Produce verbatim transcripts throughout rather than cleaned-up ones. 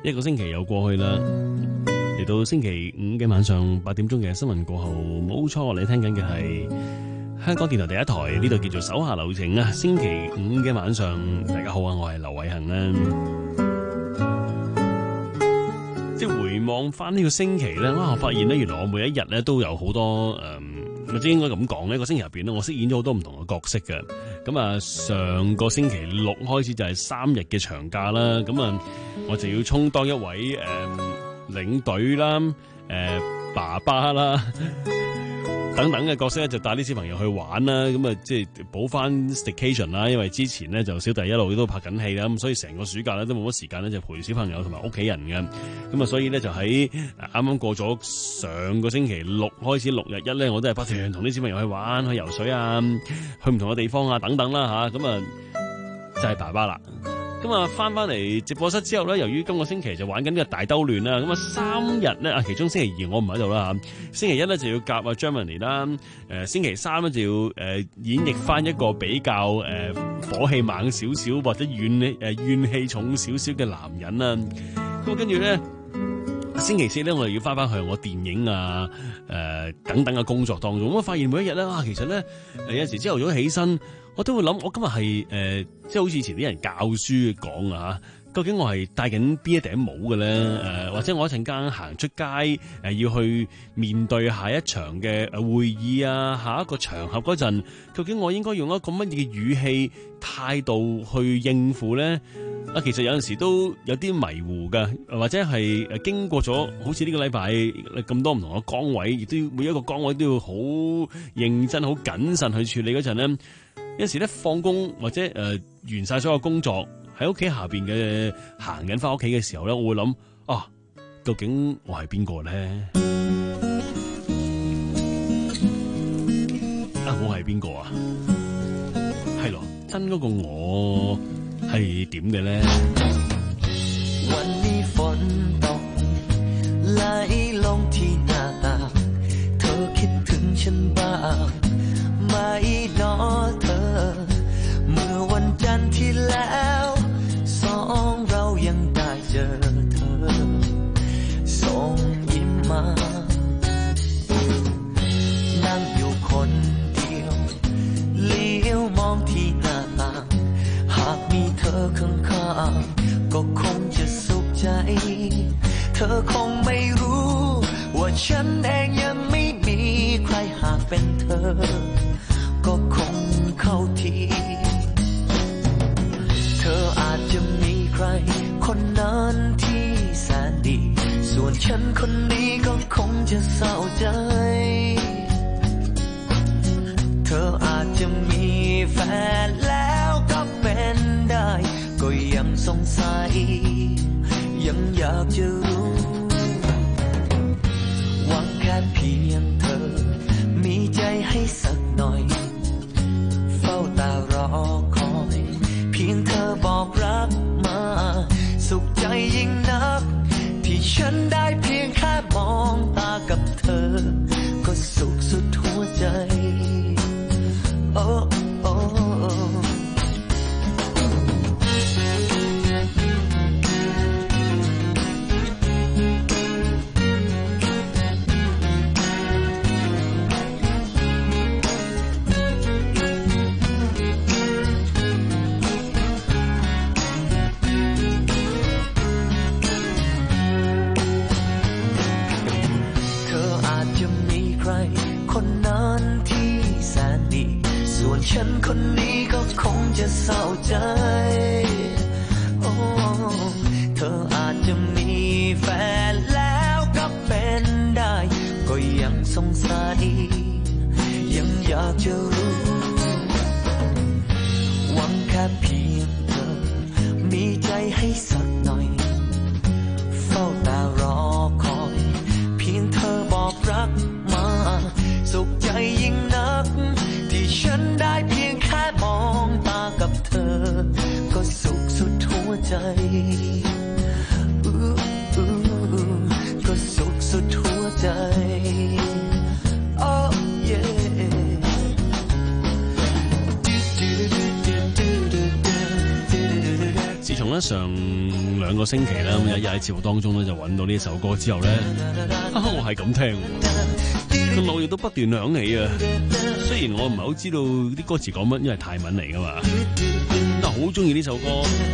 一個星期又過去啦，嚟到星期五嘅晚上八點鐘嘅新聞過後，冇錯，你聽緊嘅係香港電台第一台，呢度叫做手下留情啊。星期五嘅晚上，大家好啊，我係劉偉恒啦。即係回望翻呢個星期咧，我發現咧，原來我每一日咧都有好多誒。嗯或者應該咁講呢個星期入邊咧，我飾演咗好多唔同嘅角色嘅。咁啊，上個星期六開始就係三日嘅長假啦。咁啊，我就要充當一位誒、呃、領隊啦、誒、呃、爸爸啦等等嘅角色咧，就帶啲小朋友去玩啦。咁啊，即係補翻 staycation 啦。因為之前咧就小弟一路都拍緊戲啦，咁所以成個暑假咧都冇乜時間咧就陪小朋友同埋屋企人嘅。咁啊，所以咧就喺啱啱過咗上個星期六開始六日一咧，我都係不斷同啲小朋友去玩、去游水啊、去唔同嘅地方啊等等啦吓。咁啊就係爸爸啦。咁啊，翻翻嚟直播室之後咧，由於今個星期就玩緊呢個大兜亂啦，咁啊三日咧啊，其中星期二我唔喺度啦吓，星期一咧就要夾啊 Germany 啦，誒星期三咧就要誒演繹翻一個比較誒火氣猛少少或者怨誒怨氣重少少嘅男人啦，咁啊跟住咧星期四咧我哋要翻翻去我電影啊誒、呃、等等嘅工作當中，咁啊發現每一日咧啊其實咧誒有陣時朝頭早起身。我都會諗，我今日係誒，即係好似以前啲人教書講啊，究竟我係戴緊邊一頂帽嘅咧？誒、呃，或者我一陣間行出街誒、呃，要去面對下一場嘅誒會議啊，下一個場合嗰陣，究竟我應該用一個乜嘢嘅語氣態度去應付咧？啊，其實有陣時都有啲迷糊噶，或者係誒經過咗好似呢個禮拜咁多唔同嘅崗位，亦都要每一個崗位都要好認真、好謹慎去處理嗰陣咧。有時咧放工或者誒、呃、完晒所有工作喺屋企下邊嘅行緊翻屋企嘅時候咧，我會諗啊，究竟我係邊個咧？啊，我係邊個啊？係咯，真嗰個我係點嘅咧？ วันนี้ฝนตกไหลลงที่หน้าต่างเธอคิดถึงฉันบ้างไหมนอเธอเมื่อวันจันทร์ที่แล้วสองเรายังได้เจอเธอส่งยิ้มมานั่งอยู่คนเดียวเลี้ยวมองที่หน้าต่างหากมีเธอข้างๆก็คงจะสุขใจเธอคงไม่รู้ว่าฉันเองยังไม่มีใครหากเป็นเธอก็คงเข้าทีเธออาจจะมีใครคนนั้นที่แสนดีส่วนฉันคนนี้ก็คงจะเศร้าใจเธออาจจะมีแฟนแล้วก็เป็นได้ก็ยังสงสัยยังอยากจะรู้หวังแค่เพียงเธอมีใจให้สักหน่อยเฝ้าตารอคอยเพียงเธอบอกรักมาสุขใจยิ่งนักที่ฉันได้เพียงแค่มองตากับเธอก็สุขสุดหัวใจโอ้โอ้คนนั้นที่แสนดีส่วนฉันคนนี้ก็คงจะเศร้าใจโอ้เธออาจจะมีแฟนแล้วก็เป็นได้ก็ยังสงสัยยังอยากจะรู้หวังแค่เพียงเธอมีใจให้สักหน่อยเฝ้าตารอคอยเพียงเธอบอกรักมาสุขใจยิ่งนักที่ฉันได้เพียงแค่มองตากับเธอก็สุขสุดหัวใจก็สุขสุดหัวใจโอ้เย่自從咧上兩兩個星期啦，咁有一日喺節目當中咧就揾到呢首歌之後咧，啊、我係咁聽，個腦亦都不斷響起啊。雖然我唔係好知道啲歌詞講乜，因為泰文嚟噶嘛，但係好中意呢首歌。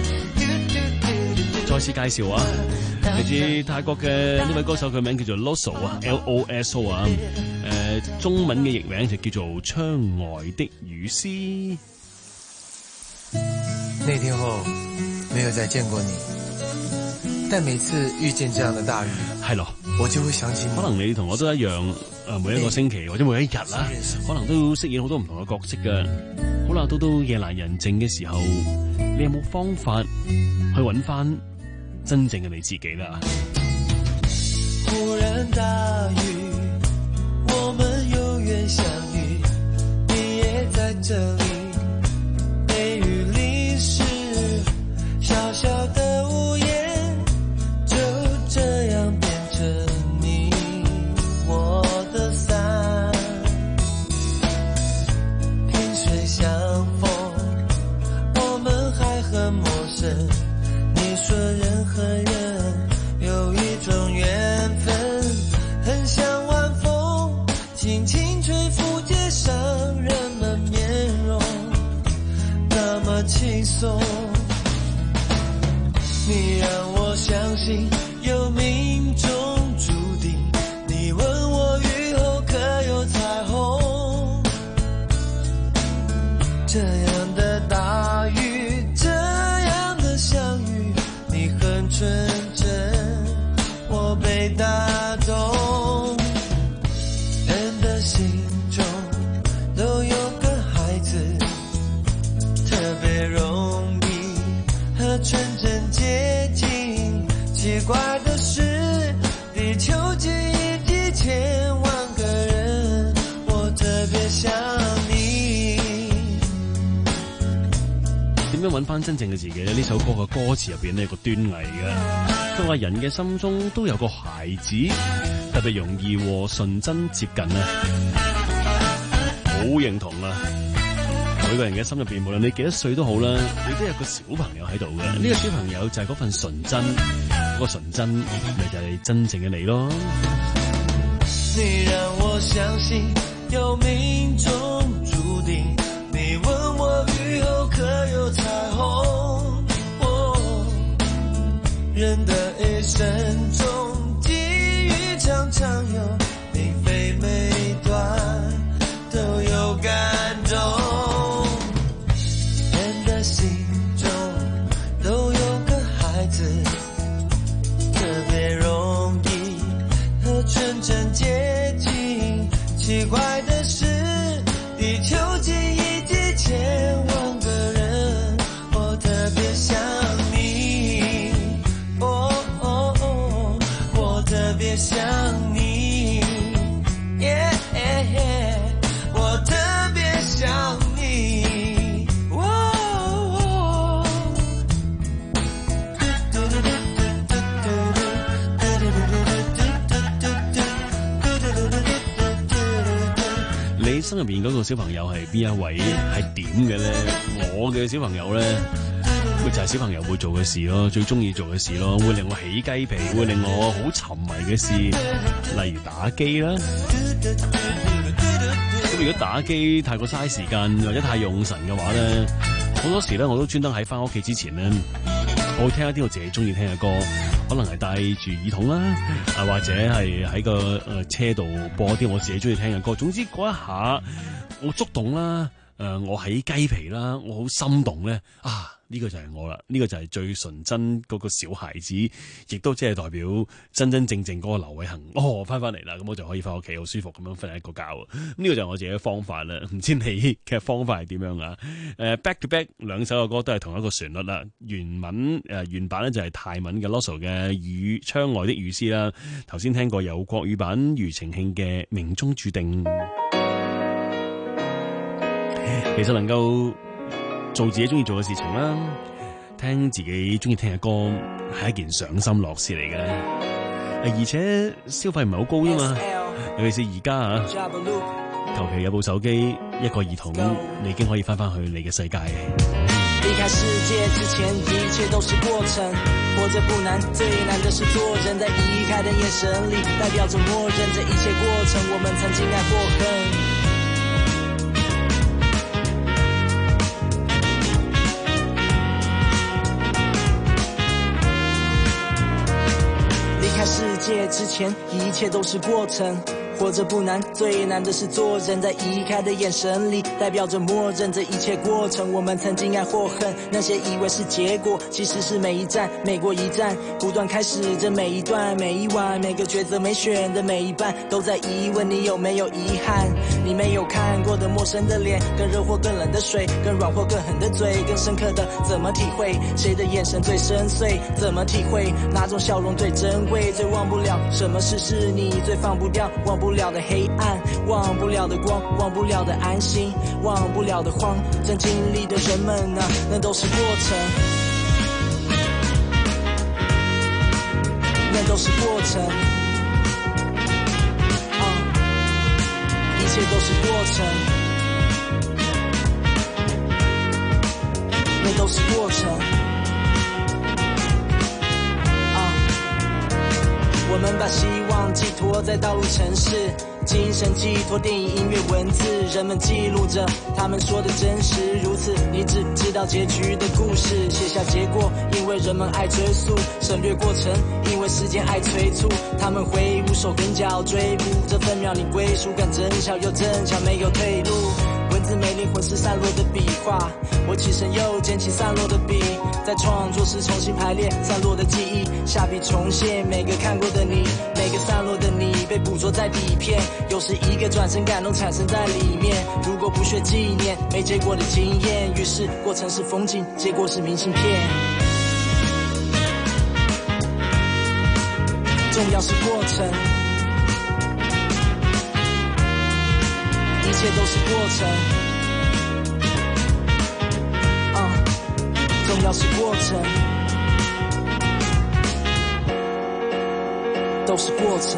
再次介紹啊，嚟自泰國嘅呢位歌手，佢名叫做 Loso 啊 ，L O S O 啊，誒、呃，中文嘅譯名就叫做《窗外的雨絲》。 那天後沒有再見過你，但每次遇見這樣的大雨， 係咯， 我就會想起你。可能你同我都一樣，誒，每一個星期或者每一日啦，可能都飾演好多唔同嘅角色㗎。好啦，到到夜闌人靜嘅時候，你有冇方法去揾翻真正嘅你自己啦？ 忽然大雨，我們有緣相遇，你也在這裡。小小的屋檐，就這樣變成你我的傘。萍水相逢，我們還很陌生。你說人和人有一種緣分，很像晚風，輕輕吹拂街上人們面容，那麼輕鬆。你讓我相信有命中注定，你問我雨後可有彩虹，這樣的大雨，這樣的相遇，你很純真，我被打動。人的心中都有個孩子，特別容易和純真接近，奇怪的是地球幾億幾千萬個人，我特別想你。 點樣揾翻真正嘅自己咧？呢首歌嘅歌詞入邊呢，有個端倪嘅，佢話人嘅心中都有個孩子，特別容易和純真接近啊，好認同啊！每個人嘅心入邊，無論你幾多歲都好啦，你都有個小朋友喺度嘅。呢個小朋友就係嗰份純真，嗰個純真咪就係真正嘅你咯。 你讓我相信有命中注定，你問我雨後可有彩虹，哦，人的一生中際遇常常有你非每段都有感動，心中都有個孩子，特別容易和純真接近，奇怪的是地球幾億幾千萬個人，我特別想你，哦哦哦，我特別想你，耶耶，我特別想你。 你心入邊嗰個小朋友係邊一位？係點嘅咧？我嘅小朋友咧，咪就係小朋友會做嘅事咯，最中意做嘅事咯，會令我起雞皮，會令我好沉迷嘅事，例如打機啦。咁如果打機太過嘥時間或者太用神嘅話咧，好多時咧我都專登喺翻屋企之前咧，我會聽一啲我自己中意聽嘅歌，可能係戴住耳筒啦，啊或者係喺個誒車度播啲我自己中意聽嘅歌。總之嗰一下我觸動啦，誒、呃、我起雞皮啦，我好心動咧啊！呢、這個就係我啦，呢、這個就係最純真嗰個小孩子，亦都即係代表真真正正嗰個劉偉恒。哦，翻翻嚟啦，咁我就可以翻屋企好舒服咁樣瞓一個覺。咁、這、呢個就係我自己嘅方法啦。唔知你嘅方法係點樣啊？誒、呃、，back to back 兩首嘅歌都係同一個旋律啦。原文誒、呃、原版咧就係泰文嘅 Loso 嘅雨窗外的雨絲啦。頭先聽過有國語版庾澄慶嘅命中注定。其實能夠做自己中意做嘅事情啦，聽自己中意聽嘅歌係一件賞心樂事嚟嘅，而且消費唔係好高啫嘛，尤其是而家啊，求其有部手機一個耳筒，你已經可以翻翻去你嘅世界。 离开世界之前，一切都是过程。活着不难，最难的是做人。在离开的眼神里，代表着默认这一切过程。我们曾经爱或恨。离开世界之前，一切都是过程。活着不难，最难的是做人。在移开的眼神里，代表着默认这一切过程。我们曾经爱或恨，那些以为是结果，其实是每一站，每过一站，不断开始着每一段，每一晚，每个抉择没选的每一半，都在疑问你有没有遗憾。你没有看过的陌生的脸，更热或更冷的水，更软或更狠的嘴，更深刻的怎么体会？谁的眼神最深邃？怎么体会？哪种笑容最珍贵？最忘不了什么事是你最放不掉？忘不了的黑暗，忘不了的光，忘不了的安心，忘不了的慌。正经历的人们啊，那都是过程，那都是过程。啊，一切都是过程，那都是过程。我们把希望寄托在道路城市，精神寄托电影音乐文字，人们记录着他们说的真实如此。你只知道结局的故事，写下结果，因为人们爱追溯，省略过程，因为时间爱催促。他们挥舞手跟脚追捕这分秒，你归属感真小又正巧，没有退路。文字没灵魂是散落的笔画，我起身又捡起散落的笔，在创作时重新排列散落的记忆，下笔重现每个看过的你，每个散落的你被捕捉在底片，有时一个转身感动产生在里面。如果不学纪念没结果的经验，于是过程是风景，结果是明信片。重要是过程，一切都是过程，啊，重要是过程，都是过程。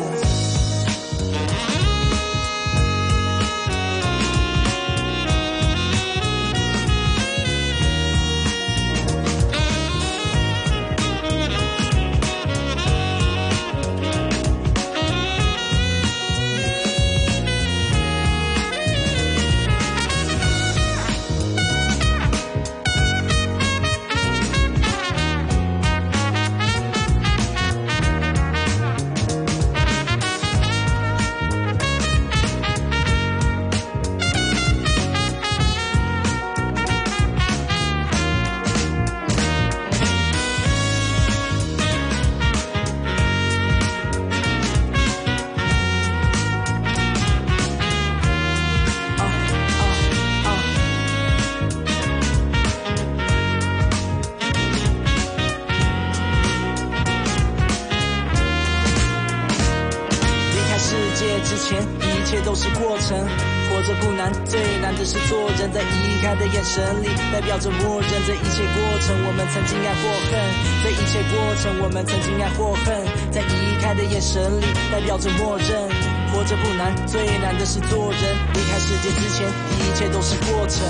之前一切都是过程，活着不难，最难的是做人。在移开的眼神里，代表着默认这一切过程。我们曾经爱或恨，这一切过程我们曾经爱或恨。在移开的眼神里，代表着默认。活着不难，最难的是做人。离开世界之前，一切都是过程。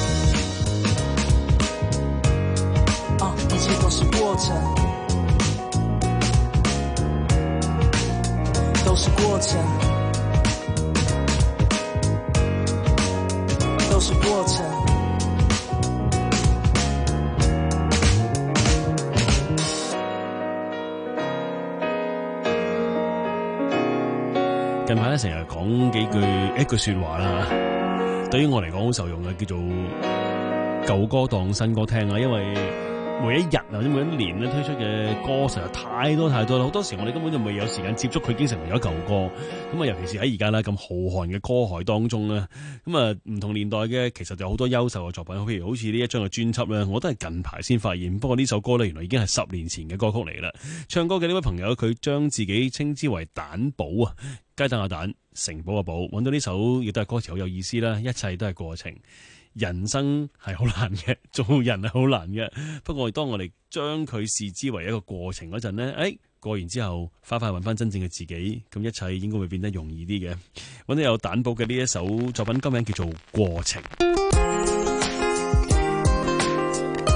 啊，一切都是过程，都是过程。都是过程。 近排咧成日講幾句一句說話啦，對於我嚟講好受用嘅，叫做舊歌當新歌聽啊，因為每一日或者每一年咧推出嘅歌實在太多太多啦，好多時我哋根本就未有時間接觸佢，已經成為咗舊歌。咁啊，尤其是喺而家咧咁浩瀚嘅歌海當中咧，咁啊唔同年代嘅其實就有好多優秀嘅作品，譬如好似呢一張嘅專輯咧，我都係近排先發現。不過呢首歌咧，原來已經係十年前嘅歌曲嚟啦。唱歌嘅呢位朋友，佢將自己稱之為蛋寶啊，雞蛋嘅蛋，城堡嘅堡，揾到呢首亦都係歌詞好有意思啦。一切都係過程。人生係好難嘅，做人係好難嘅。不過當我哋將佢視之為一個過程嗰陣呢，誒過完之後，快快揾翻真正嘅自己，咁一切應該會變得容易啲嘅。揾到有蛋寶嘅呢一首作品，歌名叫做《過程》。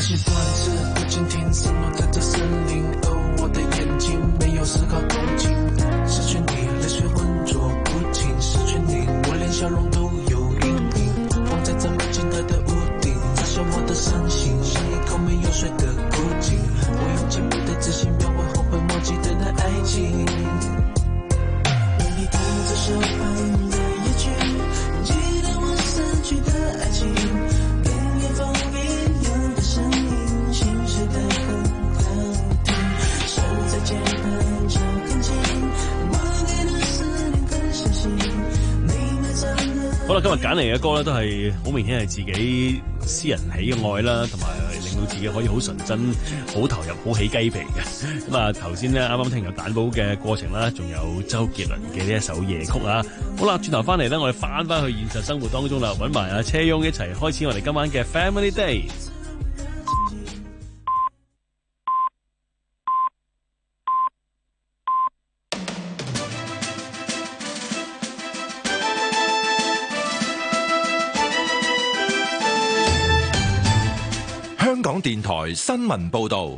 些段子不禁听什么在这森林，而我的眼睛没有丝毫动静。失去你，泪水浑浊不清；失去你，我连笑容都有阴影。放在这没尽头的屋顶，在消磨的伤心，像一口没有水的枯井。我用坚定的自信描绘后悔莫及的那爱情。为你弹着手旁的夜曲，记得我死去的爱情。连夜风一样的声音，心事的很好听。手在键盘上看清，我给的思念更相信。你埋藏的。 好啦，今日揀嚟嘅歌咧，都係好明顯係自己私人喜愛啦，同埋令到自己可以好純真、好投入、好起雞皮嘅。咁啊，頭先咧啱啱聽有蛋堡嘅過程啦，仲有周杰倫嘅呢一首夜曲啊。好啦，轉頭翻嚟咧，我哋翻翻去現實生活當中啦，揾埋阿車翁一齊開始我哋今晚嘅 Family Days。 香港電台新聞報導，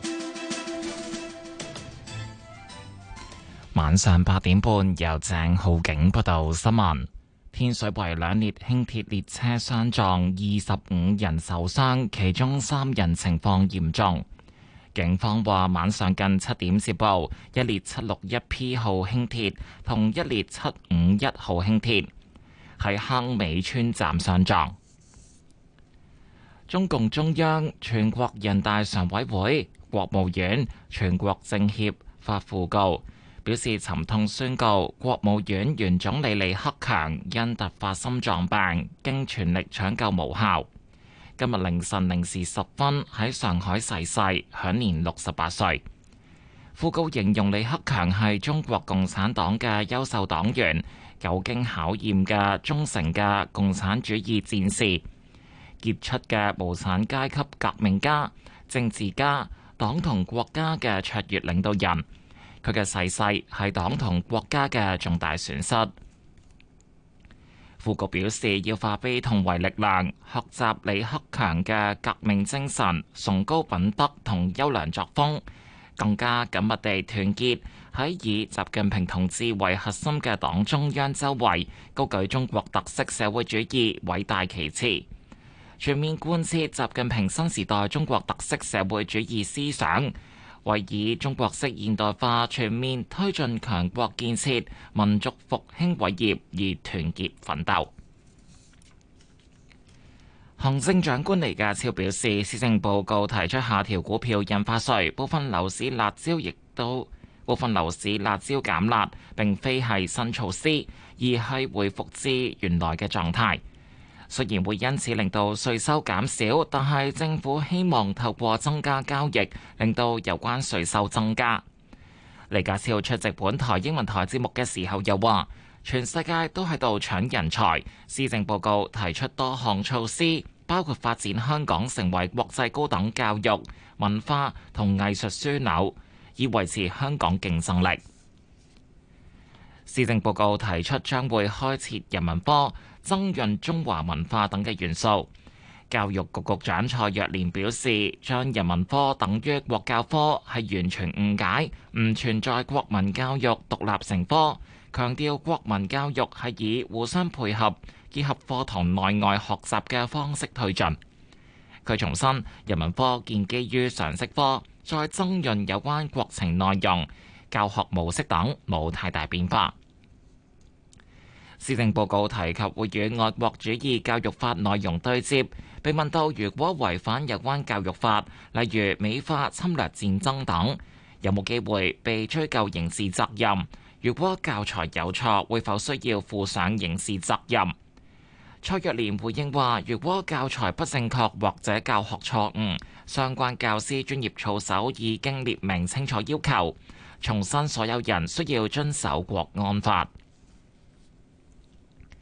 晚上八點半由鄭浩景報道新聞。天水圍兩列輕鐵列車相撞，二十五人受傷，其中三人情況嚴重。警方話晚上近七點接報，一列七六一 P 號輕鐵同一列七五一號輕鐵喺坑尾村站相撞。中共中央、全國人大常委會、國務院、全國政協發訃告，表示沉痛宣告，國務院原總理李克強因突發心臟病，經全力搶救無效，今日凌晨零時十分喺上海逝世，享年六十八歲。訃告形容李克強係中國共產黨嘅優秀黨員，久經考驗嘅忠誠嘅共產主義戰士，傑出嘅無產階級革命家、政治家、黨同國家嘅卓越領導人。佢嘅逝世係黨同國家嘅重大損失。訃告表示，要化悲痛為力量，學習李克強嘅革命精神、崇高品德同優良作風，更加緊密地團結喺以習近平同志為核心嘅黨中央周圍，高舉中國特色社會主義偉大旗幟，全面貫徹習近平新時代中國特色社會主義思想，為以中國式現代化全面推進強國建設、民族復興偉業而團結奮鬥。行政長官李家超表示，施政報告提出下調股票印花稅，部分樓市辣椒亦都部分樓市辣椒減辣，並非係新措施，而係回復至原來嘅狀態。雖然會因此令到稅收減少，但係政府希望透過增加交易，令到有關稅收增加。李家超出席本台英文台節目嘅時候又話，全世界都喺度搶人才，施政報告提出多項措施，包括發展香港成為國際高等教育、文化同藝術樞紐，以維持香港競爭力。施政報告提出將會開設人文科，增潤中華文化等嘅元素。教育局局長蔡若蓮表示，將人文科等於國教科係完全誤解，唔存在國民教育獨立成科，強調國民教育係以互相配合、結合課堂內外學習嘅方式推進。佢重申，人文科建基於常識科，再增潤有關國情內容、教學模式等，冇太大變化。施政報告提及會與愛國主義教育法內容對接，被問到如果違反有關教育法，例如美化侵略戰爭等，有冇機會被追究刑事責任？如果教材有錯，會否需要負上刑事責任？蔡若蓮回應話，如果教材不正確或者教學錯誤，相關教師專業操守已經列明清楚要求，重申所有人需要遵守國安法。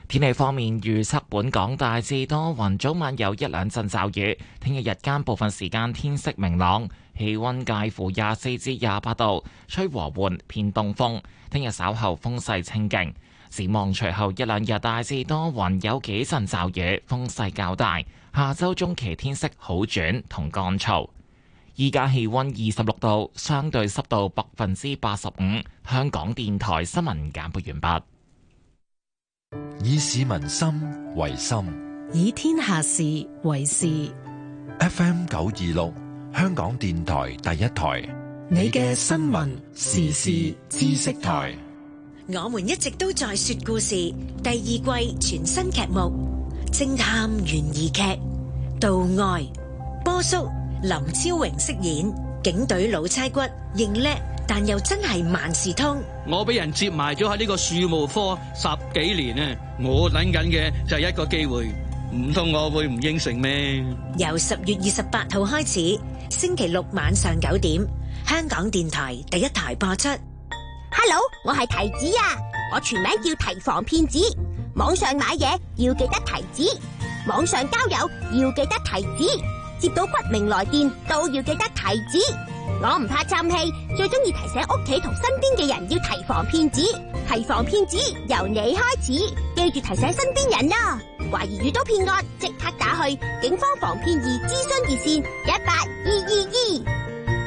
天氣方面預測本港大致多雲，早晚有一兩陣驟雨。聽日日間部分時間天色明朗，氣溫介乎廿四至廿八度，吹和緩偏東風。聽日稍後風勢清勁。展望隨後一兩日大致多雲，有幾陣驟雨，風勢較大。下周中期天色好轉同乾燥。依家氣溫二十六度，相對濕度百分之八十五。香港電台新聞簡報完畢。 以市民心為心， 以天下事為事。 F M 九二六，香港電台第一台， 你嘅新聞時事知識台。 我們一直都在說故事第二季全新劇目偵探懸疑劇《盜愛》，波叔林超榮飾演警隊老差骨，認叻但又真係萬事通。 我俾人接埋咗喺呢個樹務科十幾年啊！我等緊嘅就係一個機會，唔通我會唔應承咩？ 由十月二十八號開始，星期六晚上九點，香港電台第一台播出。 Hello， 我係提子啊！我全名叫提防騙子。網上買嘢要記得提子，網上交友要記得提子，接到不明來電都要記得提子。我唔怕氹氣，最中意提醒屋企同身邊嘅人要提防騙子。提防騙子由你開始，記住提醒身邊人啦。懷疑遇到騙案，即刻打去警方防騙易諮詢熱線一八二二二。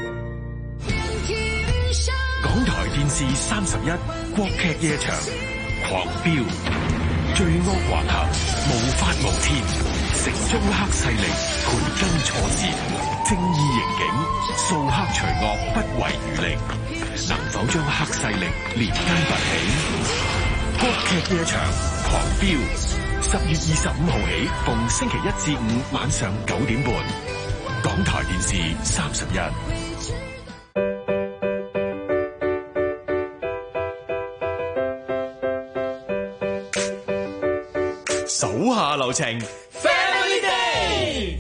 港台電視三十一國劇夜場狂飆，罪惡橫行，無法無天，城中黑勢力盤根錯節，正義刑警掃黑除惡不遺餘力，能否將黑勢力連根拔起？國劇夜場狂飆，十月二十五號起，逢星期一至五晚上九點半，港台電視三十一。 手下留情 ，Family Day。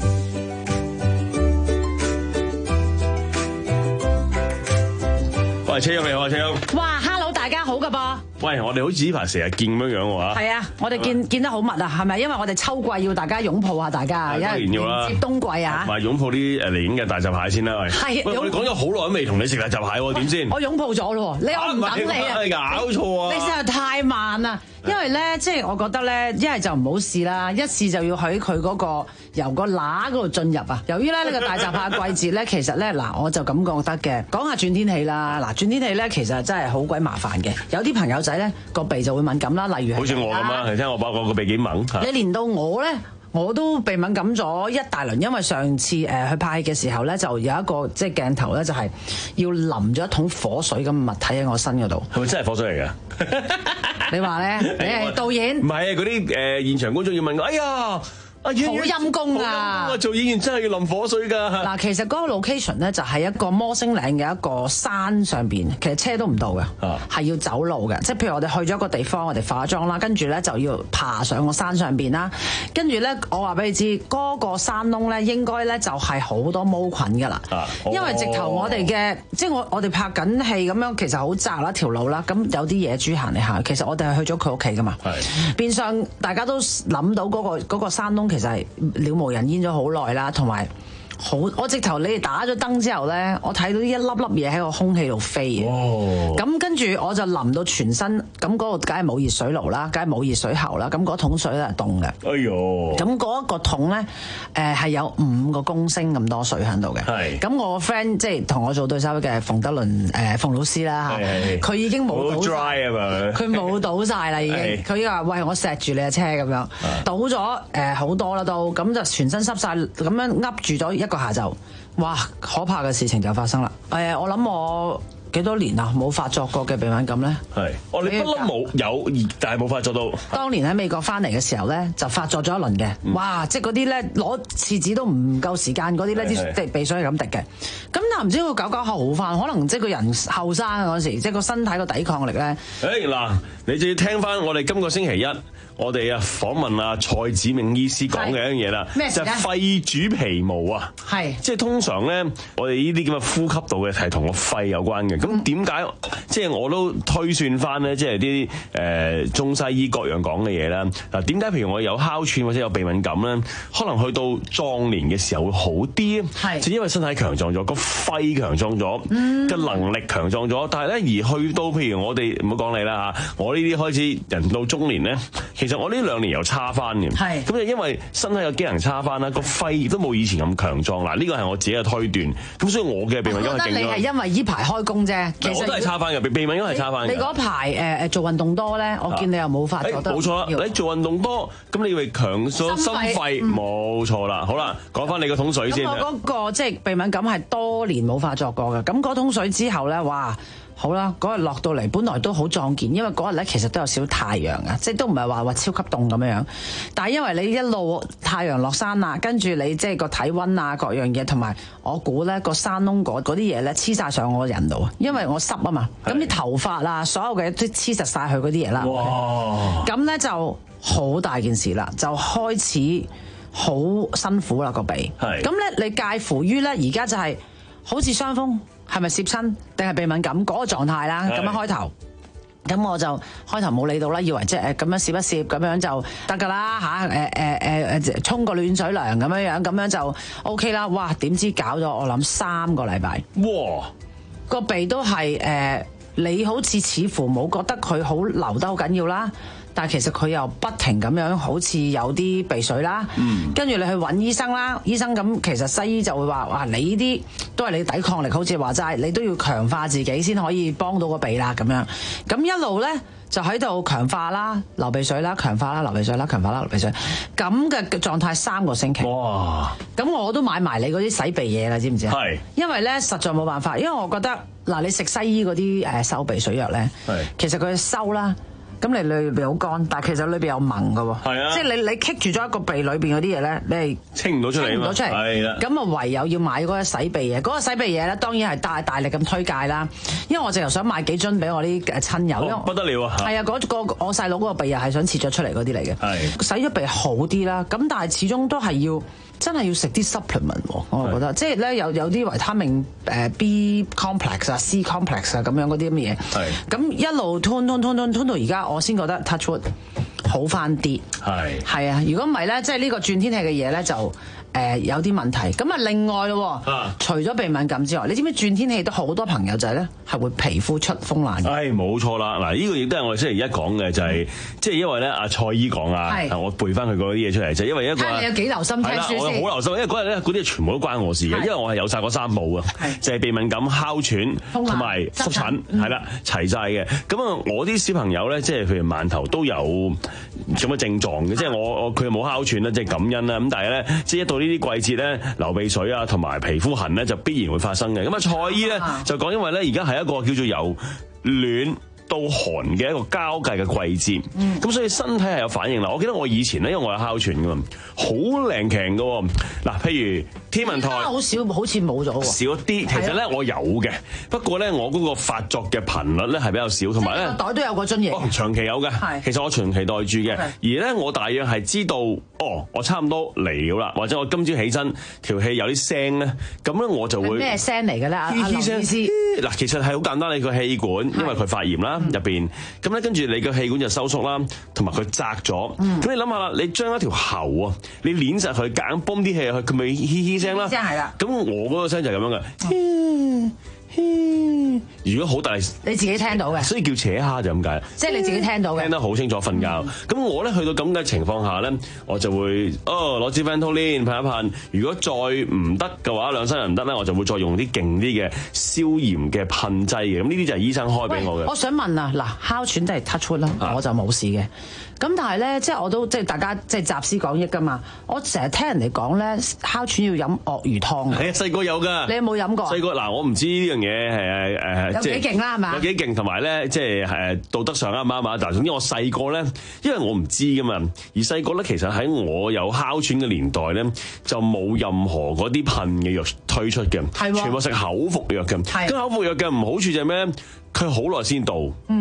喂，車友你好啊，車友。 哇 ，Hello， 大家好噶噃。 喂，我哋好似呢排成日見咁樣樣喎。 係啊，我哋見見得好密啊，係咪？因為我哋秋季要大家擁抱下大家，因為迎接冬季啊。 同埋擁抱啲誒嚟緊嘅大閘蟹先啦，喂。係。喂，我哋講咗好耐都未同你食大閘蟹喎，點先？ 我擁抱咗咯，你我唔等你啊！ 搞錯啊！ 你實在太慢啦。因為咧，即係我覺得咧，一係就唔好試啦，一試就要喺佢嗰個由個乸嗰度進入啊。由於咧呢個大閘蟹季節咧，其實咧嗱，我就咁覺得嘅。講下轉天氣啦，嗱轉天氣咧，其實真係好鬼麻煩嘅。有啲朋友仔咧個鼻就會敏感啦，例如好似我咁啊，你聽我把我個鼻幾猛。 你連到我咧。我都鼻敏感咗一大輪，因為上次誒、呃、去拍戲嘅時候咧，就有一個即係鏡頭咧，就係、是、要淋咗一桶火水咁嘅物體喺我身嗰度。 係咪真係火水嚟㗎？ 你話咧？你係導演？ 唔係啊！嗰啲誒現場觀眾要問我，哎呀！ 好陰功啊！ 做演員真係要淋火水㗎。 嗱，其實嗰個 location 咧就係一個摩星嶺嘅一個山上邊，其實車都唔到嘅，係、啊、要走路嘅。即係譬如我哋去咗一個地方，我哋化妝啦，跟住咧就要爬上個山上邊啦。跟住咧，我話俾你知，嗰、嗰個山窿咧應該咧就係好多毛菌㗎啦、啊哦。因為直頭我哋嘅，即係我我哋拍緊戲咁樣，其實好窄啦條路啦。咁有啲野豬行嚟行，其實我哋係去咗佢屋企㗎嘛。變相大家都諗到嗰、嗰個嗰個山窿。其實係了無人煙咗好耐啦，同埋好，我直頭你哋打咗燈之後咧，我睇到呢一粒粒嘢喺個空氣度飛嘅。咁跟住我就淋到全身，咁嗰度梗係冇熱水爐啦，梗係冇熱水喉啦，咁嗰桶水咧係凍嘅。 哎呦！ 咁嗰一個桶咧，誒、呃、係有五個公升咁多水喺度嘅。係。咁我個 friend 即係同我做對手嘅馮德倫誒、呃、馮老師啦嚇，佢已經冇倒。好 dry 啊嘛！佢冇倒晒啦已經，佢話喂，我錫住你嘅車咁樣，倒咗誒好多啦都，咁就全身濕晒，咁樣噏住咗一個下晝，哇！可怕嘅事情就發生啦。誒、呃，我諗我幾多年啊冇發作過嘅鼻敏感咧？係， 哦，你不嬲冇有，但係冇發作到。 當年喺美國翻嚟嘅時候咧，就發作咗一輪嘅、嗯。哇！即係嗰啲咧攞廁紙都唔夠時間嗰啲咧，啲滴鼻水係咁滴嘅。咁但係唔知佢搞搞下好翻，可能即係個人後生嗰時，即係個身體個抵抗力咧。 誒嗱，你就要聽翻我哋今個星期一。我哋啊訪問阿蔡梓銘醫師講嘅一樣嘢啦，就係肺主皮毛啊，係即係通常咧，我哋呢啲咁嘅呼吸道嘅係同個肺有關嘅。 咁點解即係我都推算翻咧，即係啲誒中西醫各樣講嘅嘢啦。嗱，點解譬如我有哮喘或者有鼻敏感咧，可能去到壯年嘅時候會好啲？係就因為身體強壯咗，個肺強壯咗，嘅、嗯、能力強壯咗。但係咧，而去到譬如我哋唔好講你啦嚇，我呢啲開始人到中年咧，其實我呢兩年又差翻嘅。係咁就因為身體嘅機能差翻啦，個肺亦都冇以前咁強壯。嗱，呢個係我自己嘅推斷。咁所以我嘅鼻敏感係勁咗。我覺得你係因為依排開工啫，其實我都係差翻嘅，鼻敏感係差翻嘅。你嗰排誒誒做運動多咧，我見你又冇發覺得。冇錯啦，你做運動多，咁你咪強咗心肺，冇錯啦。好啦，講翻你個桶水先。咁我嗰個即係鼻敏感係多年冇發作過嘅。咁嗰桶水之後咧，哇！好啦，嗰日落到嚟，本來都好壯健，因為嗰日咧其實都有少太陽啊，即係都唔係話話超級凍咁樣樣。但係因為你一路太陽落山啦，跟住你即係個體温啊各樣嘢，同埋我估咧個山窿嗰啲嘢咧黐晒上我人度，因為我濕啊嘛，咁啲頭髮啊所有嘅都黐實晒佢嗰啲嘢啦。哇！咁咧就好大件事啦，就開始好辛苦啦個鼻。係咁咧，你介乎於咧而家就係好似傷風。係咪攝親定係鼻敏感嗰個狀態啦？咁樣開頭，咁我就開頭冇理到啦，以為即係咁樣攝一攝咁樣就得㗎啦嚇，誒誒誒誒沖個暖水涼咁樣樣，咁樣就 O K 啦。哇！點知搞咗我諗三個禮拜，哇！個鼻都係誒、呃，你好似似乎冇覺得佢好流得好緊要啦。但係其實佢又不停咁樣，好似有啲鼻水啦。跟、嗯、住你去揾醫生啦，醫生咁其實西醫就會話：哇，你呢啲都係你抵抗力，好似話齋，你都要強化自己先可以幫到個鼻啦咁樣。咁一路咧就喺度強化啦，流鼻水啦，強化啦，流鼻水啦，強化啦，流鼻水。咁嘅狀態三個星期。哇！咁我都買埋你嗰啲洗鼻嘢啦，知唔知啊？係。因為咧實在冇辦法，因為我覺得嗱，你食西醫嗰啲誒收鼻水藥咧，其實佢收啦。咁你裏邊好乾，但係其實裏邊有燜㗎喎。係啊，即係你你棘住咗一個鼻裏邊嗰啲嘢咧，你係清唔到出嚟，清唔到出嚟。係啦。咁啊，唯有要買嗰個洗鼻嘢。嗰、嗰個洗鼻嘢咧，當然係大大力咁推介啦。因為我直頭想買幾樽俾我啲誒親友。哦、不得了啊！係啊，嗰、嗰個我細佬嗰個鼻又係想切咗出嚟嗰啲嚟嘅。係。洗咗鼻好啲啦，咁但係始終都係要。真係要食啲 supplement 喎，我覺得，即係咧有有啲維他命誒 B complex 啊、C complex 啊咁樣嗰啲咁嘅嘢，咁一路吞吞吞吞吞到而家，我先覺得 touch wood 好翻啲，係係啊，如果唔係咧，即係呢個轉天氣嘅嘢咧就。誒、呃、有啲問題，咁啊另外咯、啊，除咗鼻敏感之外，你知唔知轉天氣都好多朋友就係咧係會皮膚出風癩嘅？係冇錯啦，嗱呢個亦都係我哋星期一講嘅，就係、是、即係因為咧阿蔡醫講啊，我背翻佢嗰啲嘢出嚟，就係、因為一個睇你有幾留心聽書先，我好留心，因為嗰日咧嗰啲全部都關我事嘅，因為我係有晒嗰三務啊，就係、是、鼻敏感、哮喘同埋濕疹，係啦齊晒嘅。咁啊我啲小朋友咧，即係譬如饅頭都有咁嘅症狀嘅，即係我我佢冇哮喘啦，即係感恩啦，咁但係咧即係一到呢啲季節咧。流鼻水啊，同埋皮膚痕咧，就必然會發生嘅。咁啊，蔡醫咧就講，因為咧而家係一個叫做由暖到寒嘅一個交界嘅季節，咁、嗯、所以身體係有反應啦。我記得我以前咧，因為我有哮喘噶嘛，好靈強噶。嗱，譬如天文台好少，好似冇咗喎，少啲。其實咧我有嘅，不過咧我嗰個發作嘅頻率咧係比較少，同埋咧袋都有個樽嘢，哦，長期有嘅。其實我長期袋住嘅，而咧我大約係知道，哦，我差唔多嚟了啦，或者我今朝起身條氣有啲聲咧，咁咧我就會咩聲嚟嘅咧？阿劉醫師，嗱，其實係好簡單，你個氣管因為佢發炎啦。入邊咁咧，跟住你個氣管就收縮啦，同埋佢窄咗。咁、嗯、你諗下啦，你將一條喉啊，你捏實佢，夾硬泵啲氣入去，佢咪嘻嘻聲啦。聲係啦。咁我嗰個聲就係咁樣嘅。嗯如果好大，你自己聽到嘅，所以叫扯蝦就咁解。即係你自己聽到嘅，聽得好清楚。瞓覺咁、嗯、我咧去到咁嘅情況下咧，我就會哦攞支 Ventolin 噴一噴。如果再唔得嘅話，兩三日唔得咧，我就會再用啲勁啲嘅消炎嘅噴劑嘅。咁呢啲就係醫生開俾我嘅。我想問啊，嗱，哮喘都係 touch wood 啦，我就冇事嘅。咁但係咧，即係我都即係大家即係集思廣益噶嘛。我成日聽人哋講咧，哮喘要飲鱷魚湯。係啊，細個有㗎。你有冇飲過？細個嗱，我唔知呢樣嘢係誒誒，有幾勁啦係嘛？有幾勁同埋咧，即係誒道德上啱唔啱啊？但係總之我細個咧，因為我唔知㗎嘛。而細個咧，其實喺我有哮喘嘅年代咧，就冇任何嗰啲噴嘅藥推出嘅，係全部食口服藥嘅。咁口服藥嘅唔好處就係咩？佢好耐先到。嗯。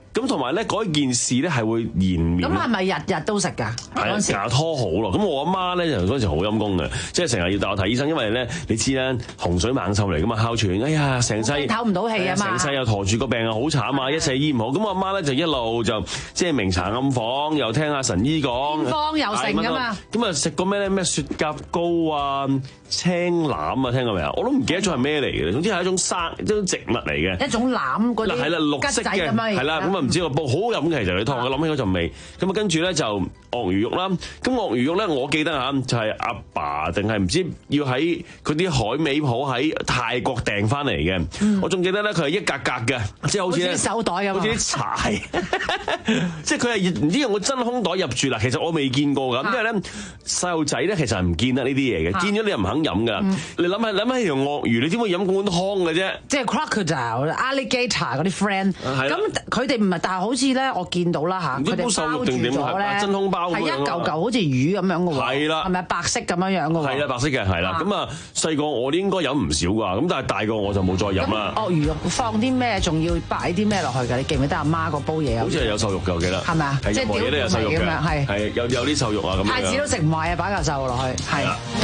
咁同埋咧嗰件事咧係會延綿。 咁係咪日日都食㗎？嗰陣時牙拖好咯。咁我阿媽咧就嗰陣時好陰功嘅，即係成日要帶我睇醫生，因為咧你知啦，洪水猛獸嚟㗎嘛，哮喘，哎呀成世唞唔到氣啊嘛， 成世又陀住個病啊，好慘啊，一世醫唔好。咁我阿媽咧就一路就即係明查暗訪，又聽阿神醫講， 方又成㗎嘛。 咁啊食過咩咧？咩雪蛤膏啊、青欖啊，聽過未啊？我都唔記得咗係咩嚟嘅。總之係一種生一種植物嚟嘅， 一種欖嗰啲係啦，綠色嘅，係啦。咁啊唔知個煲好飲嘅，其實你湯，我諗起嗰陣味。咁啊跟住咧就鱷魚肉啦。咁鱷魚肉咧，我記得嚇就係阿爸定係唔知要喺嗰啲海味鋪喺泰國訂翻嚟嘅。嗯、我仲記得咧，佢係一格格嘅，即係好似手袋咁， 好似啲柴，即係佢係唔知用個真空袋入住啦。其實我未見過㗎，因為咧細路仔咧其實係唔見得呢啲嘢嘅，見咗你又唔肯飲㗎。嗯、你諗下諗下條鱷魚，你點會飲嗰碗湯嘅啫？即係 crocodile、alligator 嗰啲 friend。咁佢哋唔係，但係好似咧，我見到啦嚇，佢哋包住咗咧， 真空包係一嚿嚿好似魚咁樣嘅喎。係啦，係咪白色咁樣樣嘅喎？ 係啦，白色嘅係啦。咁啊細個我應該飲唔少㗎，咁但係大個我就冇再飲啦。 鱷魚肉放啲咩？仲要擺啲咩落去㗎？你記唔記得阿媽個煲嘢？ 好似係有瘦肉㗎，我記得。 係咪啊？ 即係屌都有瘦肉嘅，係係有有啲瘦肉啊咁樣。 太子都食唔壞啊！擺嚿瘦肉落去，係。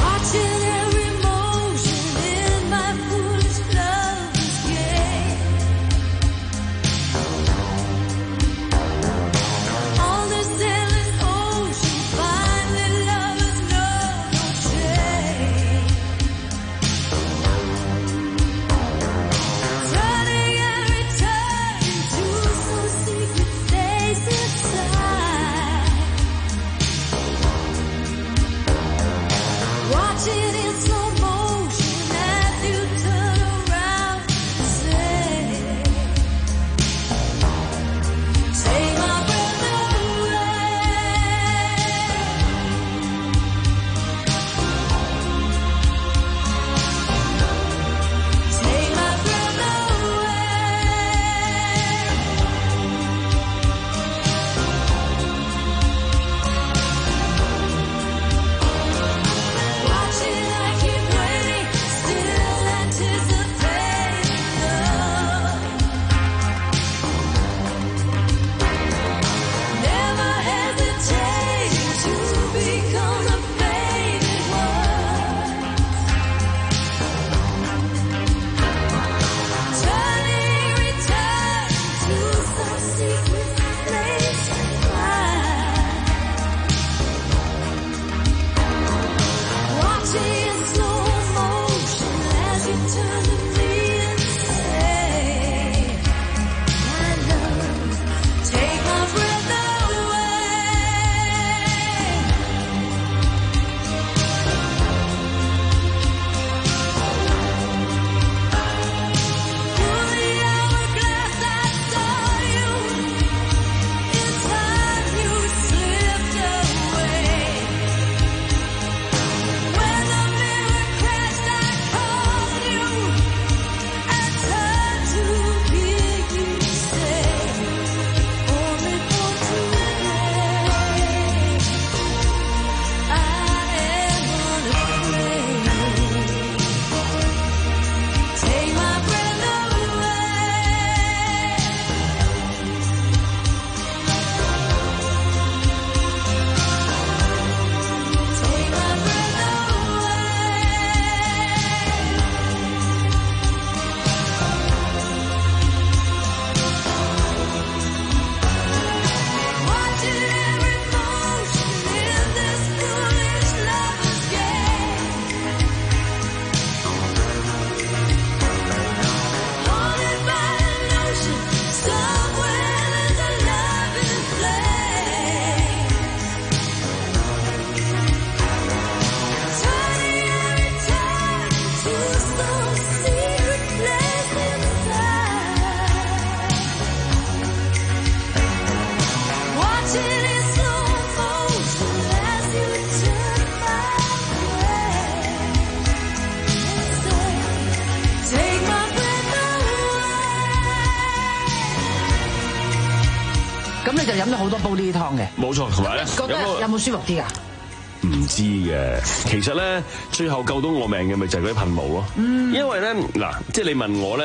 咁你就飲咗好多煲呢啲湯嘅， 冇錯，同埋咧覺得有冇舒服啲㗎？ 唔知嘅，其實咧最後救到我命嘅咪就係嗰啲噴霧咯。嗯，因為咧嗱，即係你問我咧，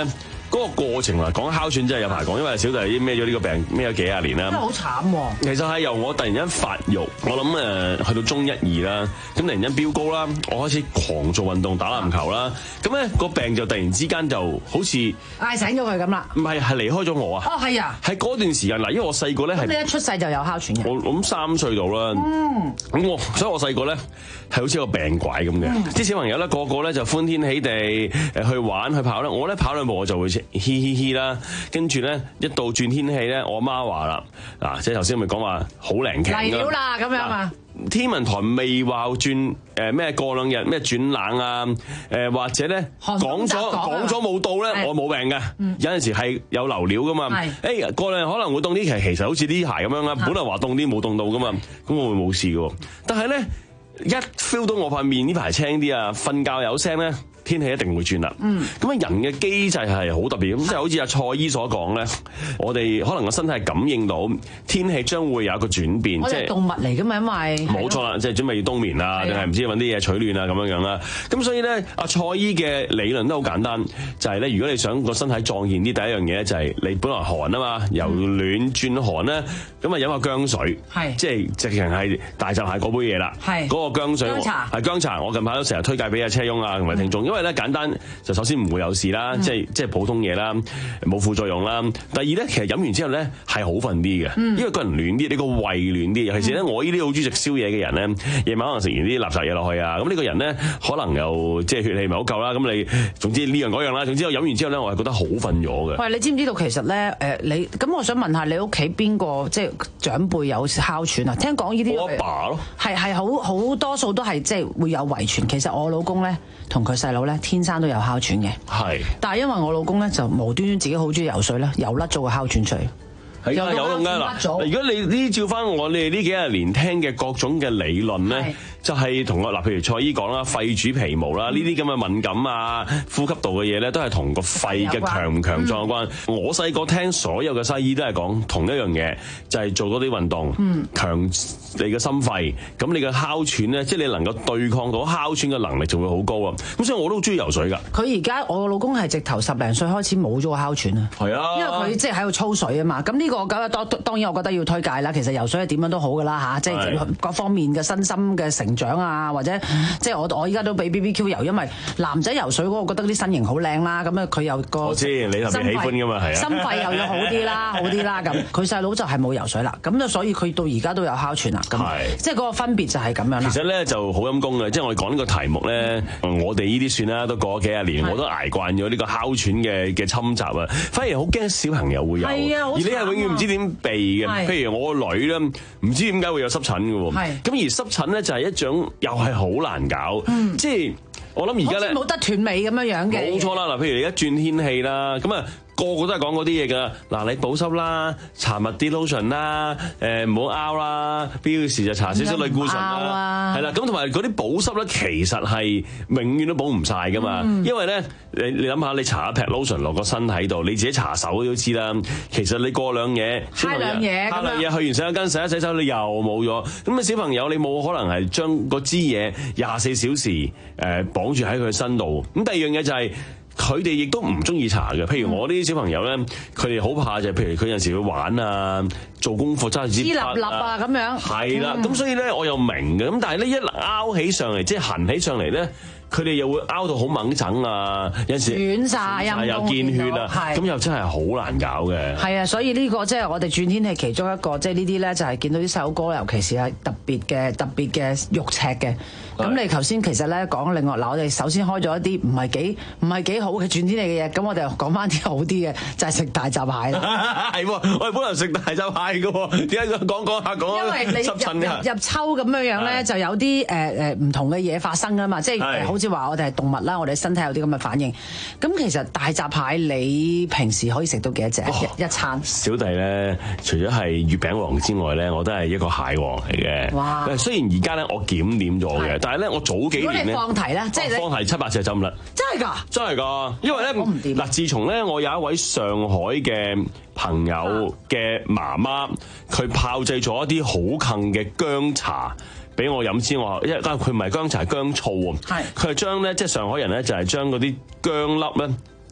嗰個過程嚟講，哮喘真係有排講，因為小弟已經孭咗呢個病孭咗幾廿年啦。 真係好慘喎！ 其實係由我突然間發育，我諗誒去到中一二啦，咁突然間飆高啦，我開始狂做運動打籃球啦，咁咧個病就突然之間就好似嗌醒咗佢咁啦。 唔係係離開咗我啊！ 哦，係啊， 喺嗰段時間嗱，因為我細個咧係你一出世就有哮喘嘅。 我諗三歲度啦。 嗯。 咁我所以我細個咧係好似個病怪咁嘅，啲、嗯、小朋友咧個個咧就歡天喜地誒去玩去跑咧，我咧跑兩步我就會嘻嘻嘻啦，跟住咧一到轉天氣咧，我媽話啦嗱，即係頭先咪講話好靈劇嚟料啦咁樣啊。 天文台未話轉誒咩過兩日咩轉冷啊誒、呃、或者咧講咗講咗冇到咧，我冇病嘅、嗯，有陣時係有流料噶嘛。誒、欸、過兩日可能會凍啲，其實其實好似啲鞋咁樣啦，本來話凍啲冇凍到噶嘛，咁我會冇事嘅。但係咧一 feel 到我塊面呢排青啲啊，瞓覺有聲咧，天氣一定會轉啦。嗯，咁啊人嘅機制係好特別，咁即係好似阿蔡醫所講咧，我哋可能個身體係感應到天氣將會有一個轉變。 我哋係動物嚟噶嘛，因為冇錯啦，即係準備要冬眠啊，定係唔知揾啲嘢取暖啊咁樣樣啦。咁所以咧，阿蔡醫嘅理論都好簡單，就係咧，如果你想個身體壯健啲，第一樣嘢咧就係你本來寒啊嘛，由暖轉寒咧，咁啊飲下薑水，係即係直情係大閘蟹嗰杯嘢啦，係嗰個薑水，薑茶係薑茶，我近排都成日推介俾阿車翁啊同埋聽眾。因為咧簡單就首先唔會有事啦，嗯、即係即係普通嘢啦，冇副作用啦。第二咧，其實飲完之後咧係好瞓啲嘅，因為個人暖啲，你個胃暖啲。尤其是咧，我呢啲好中意食宵夜嘅人咧，夜晚可能食完啲垃圾嘢落去啊，咁呢個人咧可能又即係血氣唔係好夠啦。咁你總之呢樣嗰樣啦，總之我飲完之後咧，我係覺得好瞓咗嘅。喂， 你知唔知道其實咧誒你咁我想問下你屋企邊個即係長輩有哮喘啊？聽講呢啲我阿爸咯， 係係好好多數都係即係會有遺傳。其實我老公咧同佢細佬咧天生都有哮喘嘅，係。但係因為我老公咧就無端端自己好中意游水咧，游甩咗個哮喘出嚟。 係啊，有用㗎嗱。如果你呢照翻我哋呢幾廿年聽嘅各種嘅理論咧，就係同我嗱，譬如蔡醫講啦，肺主皮毛啦，呢啲咁嘅敏感啊、呼吸道嘅嘢咧，都係同個肺嘅強唔強壯有關。嗯、我細個聽所有嘅西醫都係講同一樣嘢，就係、是、做多啲運動，嗯、強你嘅心肺，咁你嘅哮喘咧，即係你能夠對抗到哮喘嘅能力就會好高啊。咁所以我都好中意游水㗎。佢而家我老公係直頭十零歲開始冇咗個哮喘啊，係啊，因為佢即係喺度操水啊嘛。咁呢、這個咁當當然我覺得要推介啦。其實游水係點樣都好㗎啦嚇，即係各方面嘅身心嘅成長啊，或者即係我我依家都俾 B B Q 游，因為男仔游水嗰個我覺得啲身形好靚啦，咁啊佢有個我知你特別喜歡㗎嘛，係啊，心肺又要好啲啦，好啲啦咁。佢細佬就係冇游水啦，咁就所以佢到而家都有哮喘啦。咁即係嗰個分別就係咁樣啦。其實咧就好陰功嘅，即係我哋講呢個題目咧，我哋呢啲算啦，都過咗幾廿年，我都捱慣咗呢個哮喘嘅嘅侵襲啊，反而好驚小朋友會有，係啊，而你係永遠唔知點避嘅。譬如我個女咧，唔知點解會有濕疹嘅喎，咁而濕疹咧就係一種又係好難搞，嗯、即係我諗而家咧冇得斷尾咁樣樣嘅。冇錯啦，嗱，譬如你而家轉天氣啦，咁啊。個個都係講嗰啲嘢㗎，嗱你保濕啦，搽密啲 lotion 啦，誒唔好拗啦，必要時就搽少少類固醇啦，係啦，咁同埋嗰啲保濕咧，其實係永遠都保唔晒㗎嘛，嗯、因為咧你你諗下，你搽一劈 lotion 落個身體度，你自己搽手都知啦，其實你過兩嘢，揩兩嘢，揩兩嘢去完洗手間洗一洗手，你又冇咗，咁啊小朋友你冇可能係將個支嘢廿四小時誒綁住喺佢身度，咁第二樣嘢就係、是。佢哋亦都唔中意搽嘅，譬如我啲小朋友咧，佢哋好怕就係，譬如佢有陣時會玩啊，做功課揸住支筆啊，黐立立啊咁樣。係啦，咁、嗯、所以咧我又明嘅，咁但係咧一拗起上嚟，即係痕起上嚟咧，佢哋又會拗到好猛整啊，有陣時斷曬又見血啊，咁又真係好難搞嘅。係啊，所以呢個即係我哋轉天氣其中一個，即係呢啲咧就係見到啲細路哥，尤其是係特別嘅特別嘅肉赤嘅。咁你頭先其實咧講另外嗱，我哋首先開咗一啲唔係幾唔係幾好嘅轉天氣嘅嘢，咁我哋講翻啲好啲嘅，就係、是、食大閘蟹啦。係喎，我哋本來食大閘蟹嘅喎，點解講講下講？因為你入入，入秋咁樣樣咧，就有啲誒誒唔同嘅嘢發生啊嘛，即係好似話我哋係動物啦，我哋身體有啲咁嘅反應。咁其實大閘蟹你平時可以食到幾多隻、哦、一餐？小弟咧，除咗係月餅王之外咧，我都係一個蟹王嚟嘅。哇！雖然而家咧我檢點咗嘅。但係咧，我早幾年咧，如果你放題咧，即係放題七八隻就唔甩，真係㗎，真係㗎，因為咧嗱，自從咧我有一位上海嘅朋友嘅媽媽，佢炮製咗一啲好近嘅薑茶俾我飲之外，因為佢唔係薑茶，係薑醋喎，係佢係將咧即係上海人咧就係將嗰啲薑粒咧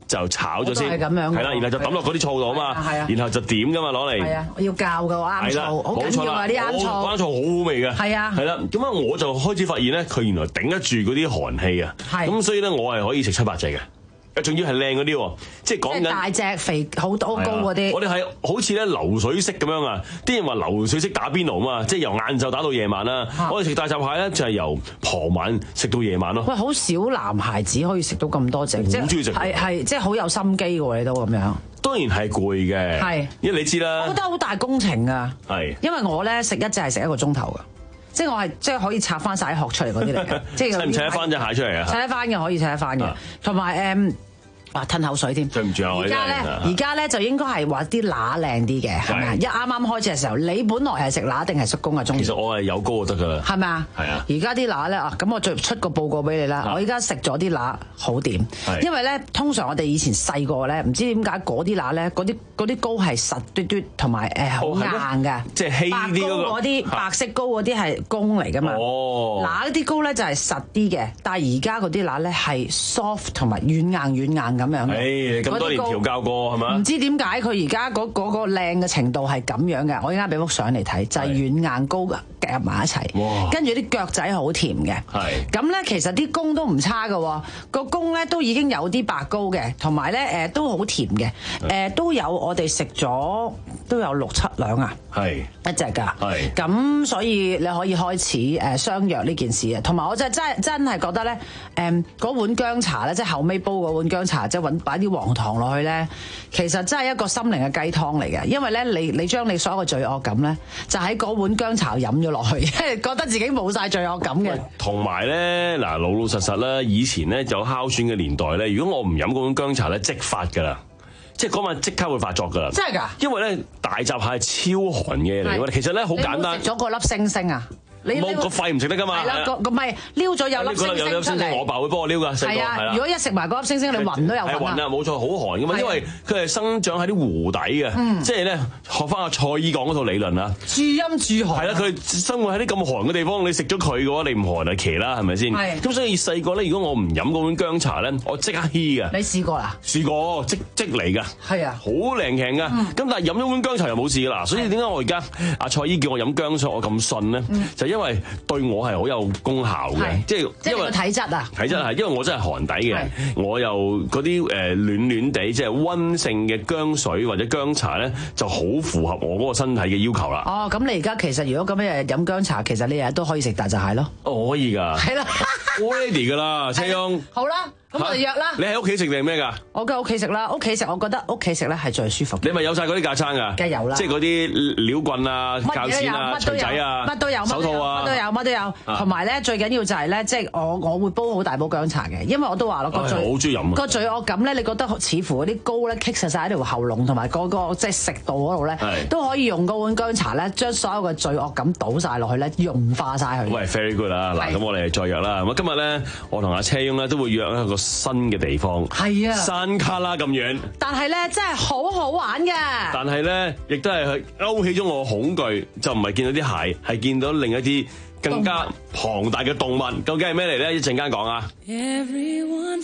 就炒咗先， 係咁樣， 係啦，然後就抌落嗰啲醋度啊嘛， 係啊， 然後就點噶嘛攞嚟， 係啊，要教嘅啱醋，好緊要啊啲啱醋， 啱醋好好味嘅， 係啊， 係啦，咁啊我就開始發現咧，佢原來頂得住嗰啲寒氣啊，咁所以咧我係可以食七八隻嘅。仲要係靚嗰啲喎，即係講緊大隻肥好多高嗰啲。 我哋係好似咧流水式咁樣啊！啲人話流水式打邊爐嘛，即係由晏晝打到夜晚啦。啊、我哋食大閘蟹咧就係由傍晚食到夜晚咯。 喂，好少男孩子可以食到咁多隻， 好中意食， 係係即係好有心機喎！你都咁樣。 當然係攰嘅，係因為你知啦。 我覺得好大工程啊， 係因為我咧食一隻係食一個鐘頭㗎。即係我係即係可以拆翻晒啲殼出嚟嗰啲嚟嘅，即係砌唔砌得翻隻蟹出嚟啊？ 砌得翻嘅可以砌得翻嘅，同埋誒。哇！吞口水添， 對唔住啊！ 而家咧，而家咧就應該係話啲乸靚啲嘅，係咪啊？一啱啱開始嘅時候，你本來係食乸定係叔公啊？中意？ 其實我係有高就得噶啦， 係咪啊？係啊！而家啲乸咧啊，咁我再出個報告俾你啦。我而家食咗啲乸好掂，因為咧通常我哋以前細個咧，唔知點解嗰啲乸咧，嗰啲嗰啲膏係實嘟嘟同埋誒好硬嘅， 即係稀啲嗰啲白色膏嗰啲係公嚟噶嘛。哦，乸啲膏咧就係實啲嘅，但係而家嗰啲乸咧係 soft 同埋軟硬軟硬。咁樣嘅， 咁多年調教過係嘛？ 唔知點解佢而家嗰嗰個靚嘅程度係咁樣嘅。我而家俾幅相嚟睇，就係軟硬膏夾埋一齊，跟住啲腳仔好甜嘅。係咁咧，其實啲公都唔差嘅，個公咧都已經有啲白膏嘅，同埋咧誒都好甜嘅。誒都有我哋食咗都有六七兩啊，係一隻㗎。係咁，所以你可以開始誒相約呢件事啊。同埋我真係真真係覺得咧，誒嗰碗薑茶咧，即係後尾煲嗰碗薑茶。即係揾擺啲黃糖落去咧，其實真係一個心靈嘅雞湯嚟嘅，因為咧你你將你所有嘅罪惡感咧，就喺嗰碗薑茶飲咗落去，覺得自己冇晒罪惡感嘅。 同埋咧嗱，老老實實啦，以前咧有哮喘嘅年代咧，如果我唔飲嗰碗薑茶咧，即發㗎啦，即係嗰晚即刻會發作㗎啦。 真係㗎？因為咧大閘蟹係超寒嘅嚟㗎，其實咧好簡單。 食咗個粒星星啊！ 冇個肺唔食得噶嘛？ 係啦，個唔係撩咗有粒星星出嚟。 我爸會幫我撩㗎，細個係啊。 如果一食埋嗰粒星星，你暈都有份。 係暈啊，冇錯，好寒噶嘛，因為佢係生長喺啲湖底嘅，即係咧學翻阿蔡醫講嗰套理論啊。 注陰注寒。 係啦，佢生活喺啲咁寒嘅地方，你食咗佢嘅話，你唔寒就奇啦，係咪先？係。咁所以細個咧，如果我唔飲嗰碗薑茶咧，我即刻稀㗎。 你試過啦？ 試過，即即嚟㗎。係啊。好靈強㗎。咁但係飲咗碗薑茶又冇事㗎啦。所以點解我而家阿蔡醫叫我飲薑茶，我咁信咧？就因為對我係好有功效嘅，即係因為體質啊， 體質係因為我真係寒底嘅，我又嗰啲誒暖暖地即係溫性嘅薑水或者薑茶咧，就好符合我嗰個身體嘅要求啦。 哦，咁你而家其實如果咁樣日日飲薑茶，其實你日日都可以食大閘蟹咯。 哦，可以㗎。係啦，ready 㗎啦，車翁。 好啦。咁我哋約啦。 你喺屋企食定咩㗎？ 我喺屋企食啦，屋企食我覺得屋企食咧係最舒服。 你咪有晒嗰啲架撐㗎？梗係有啦，即係嗰啲料棍啊、鉸剪啊、錘仔啊、 乜都有， 手套啊， 乜都有，乜都有。同埋咧，最緊要就係咧，即係我我會煲好大煲薑茶嘅，因為我都話咯，個罪好中意飲個罪惡感咧，你覺得似乎嗰啲膏咧棘實晒喺條喉嚨同埋嗰個即係食道嗰度咧，都可以用嗰碗薑茶咧，將所有嘅罪惡感倒晒落去咧，融化晒佢。 喂 ，very good 啦！嗱，咁我哋再約啦。咁今日咧，我同阿車翁咧都會約一個新嘅地方。係啊，山卡拉咁遠， 但係咧真係好好玩嘅。 但係咧，亦都係佢勾起咗我恐懼，就唔係見到啲蟹，係見到另一啲更加龐大嘅動物。究竟係咩嚟咧？一陣間講啊。Everyone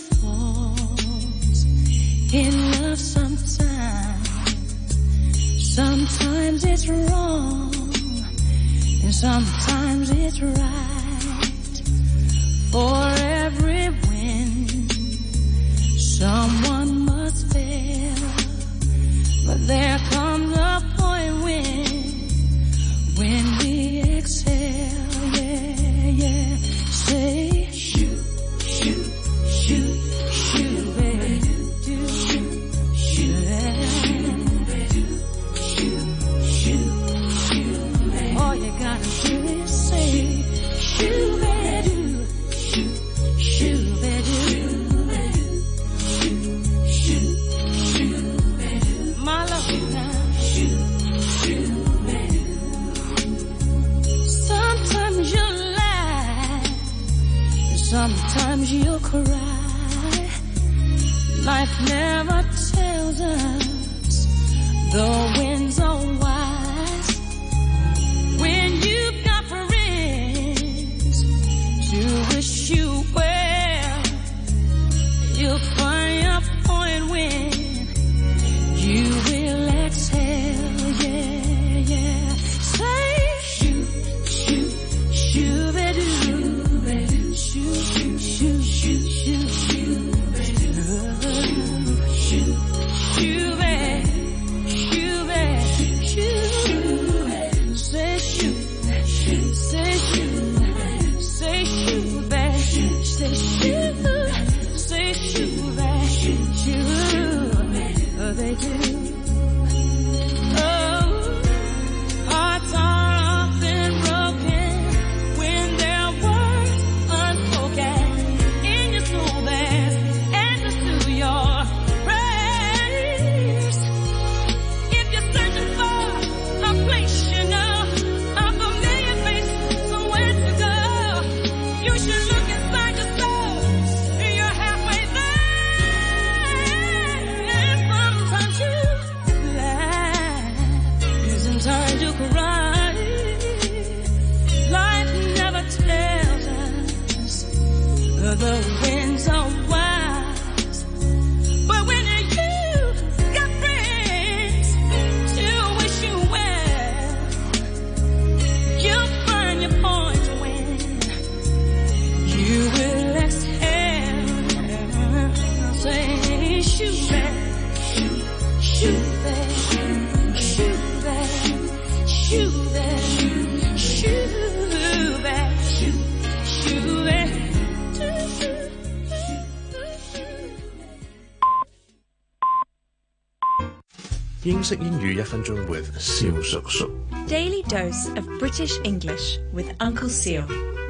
falls in love sometimes. Sometimes it's wrong, and sometimes it's right. For every someone must fail, but there comes a point when, when we exhale, yeah, yeah, say, shoot, shoot, shoot, shoot, baby, shoot, shoot, shoot, shoot, shoot, baby. All you gotta do is say, shoot, baby, shoot, shoot, baby. Sometimes you'll cry. Life never tells us the winds are wise. When you've got friends to wish you well, you'll find a point when Say shoot, say shoot, babe. Say shoot, say shoot, babe. Shoot, oh, they do. The winds are wise, but when you got friends to wish you well, you'll find your point when you will exhale. Say shoot back, shoot, shoot back, shoot back, shoot back, shoot back, shoot back. 英式英語一分鐘 with 蕭叔叔。 Daily dose of British English with Uncle Seal.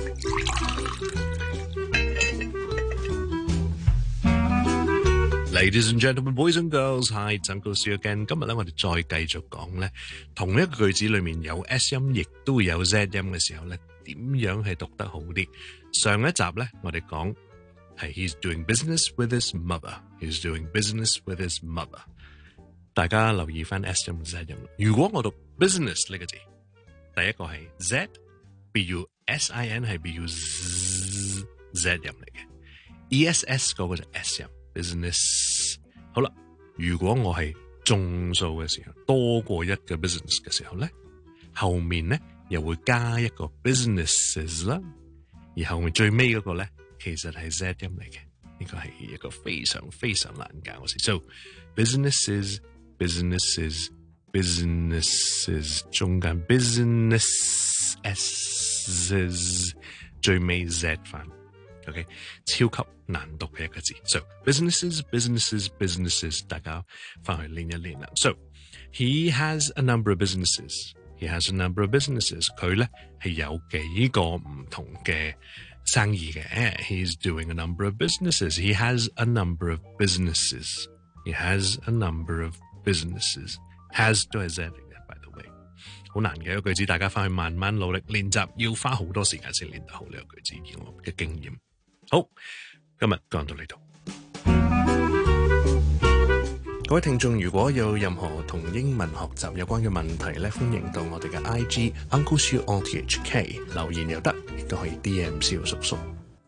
Ladies and gentlemen, boys and girls, hi, it's Uncle Seal again. 今日咧，我哋再繼續講咧，同一個句子裏面有 S 音，亦都有 Z 音嘅時候咧，點樣係讀得好啲？上一集咧，我哋講係 He's doing business with his mother. He's doing business with his mother. 大家留意翻 S 音 Z 音。如果我讀 business 呢個字，第一個係 Z，B U S I N 係 B U Z Z 音嚟嘅 ，E S S 嗰個就 S 音 business。好啦，如果我係眾數嘅時候，多過一個 business 嘅時候咧，後面咧又會加一個 businesses 啦，而後面最尾嗰個咧其實係 Z 音嚟嘅，呢個係一個非常非常難教嘅事。So businesses。businesses, businesses, 中間 businesses, 最尾 Z 翻 ，OK， 超級難讀嘅一個字。So businesses, businesses, businesses， 大家翻去練一練啦。So he has a number of businesses. He has a number of businesses. 佢咧係有幾個唔同嘅生意嘅。He's doing a number of businesses. He has a number of businesses. He has a number of businesses has 都係 Z 嚟嘅 ，by the way， 好難嘅一個句子，大家翻去慢慢努力練習，要花好多時間先練得好呢個句子，以我嘅經驗。好，今日講到呢度。各位聽眾，如果有任何同英文學習有關嘅問題咧，歡迎到我哋嘅 I G Uncle Siu O T H K 留言又得，亦都可以 D M 蕭叔叔。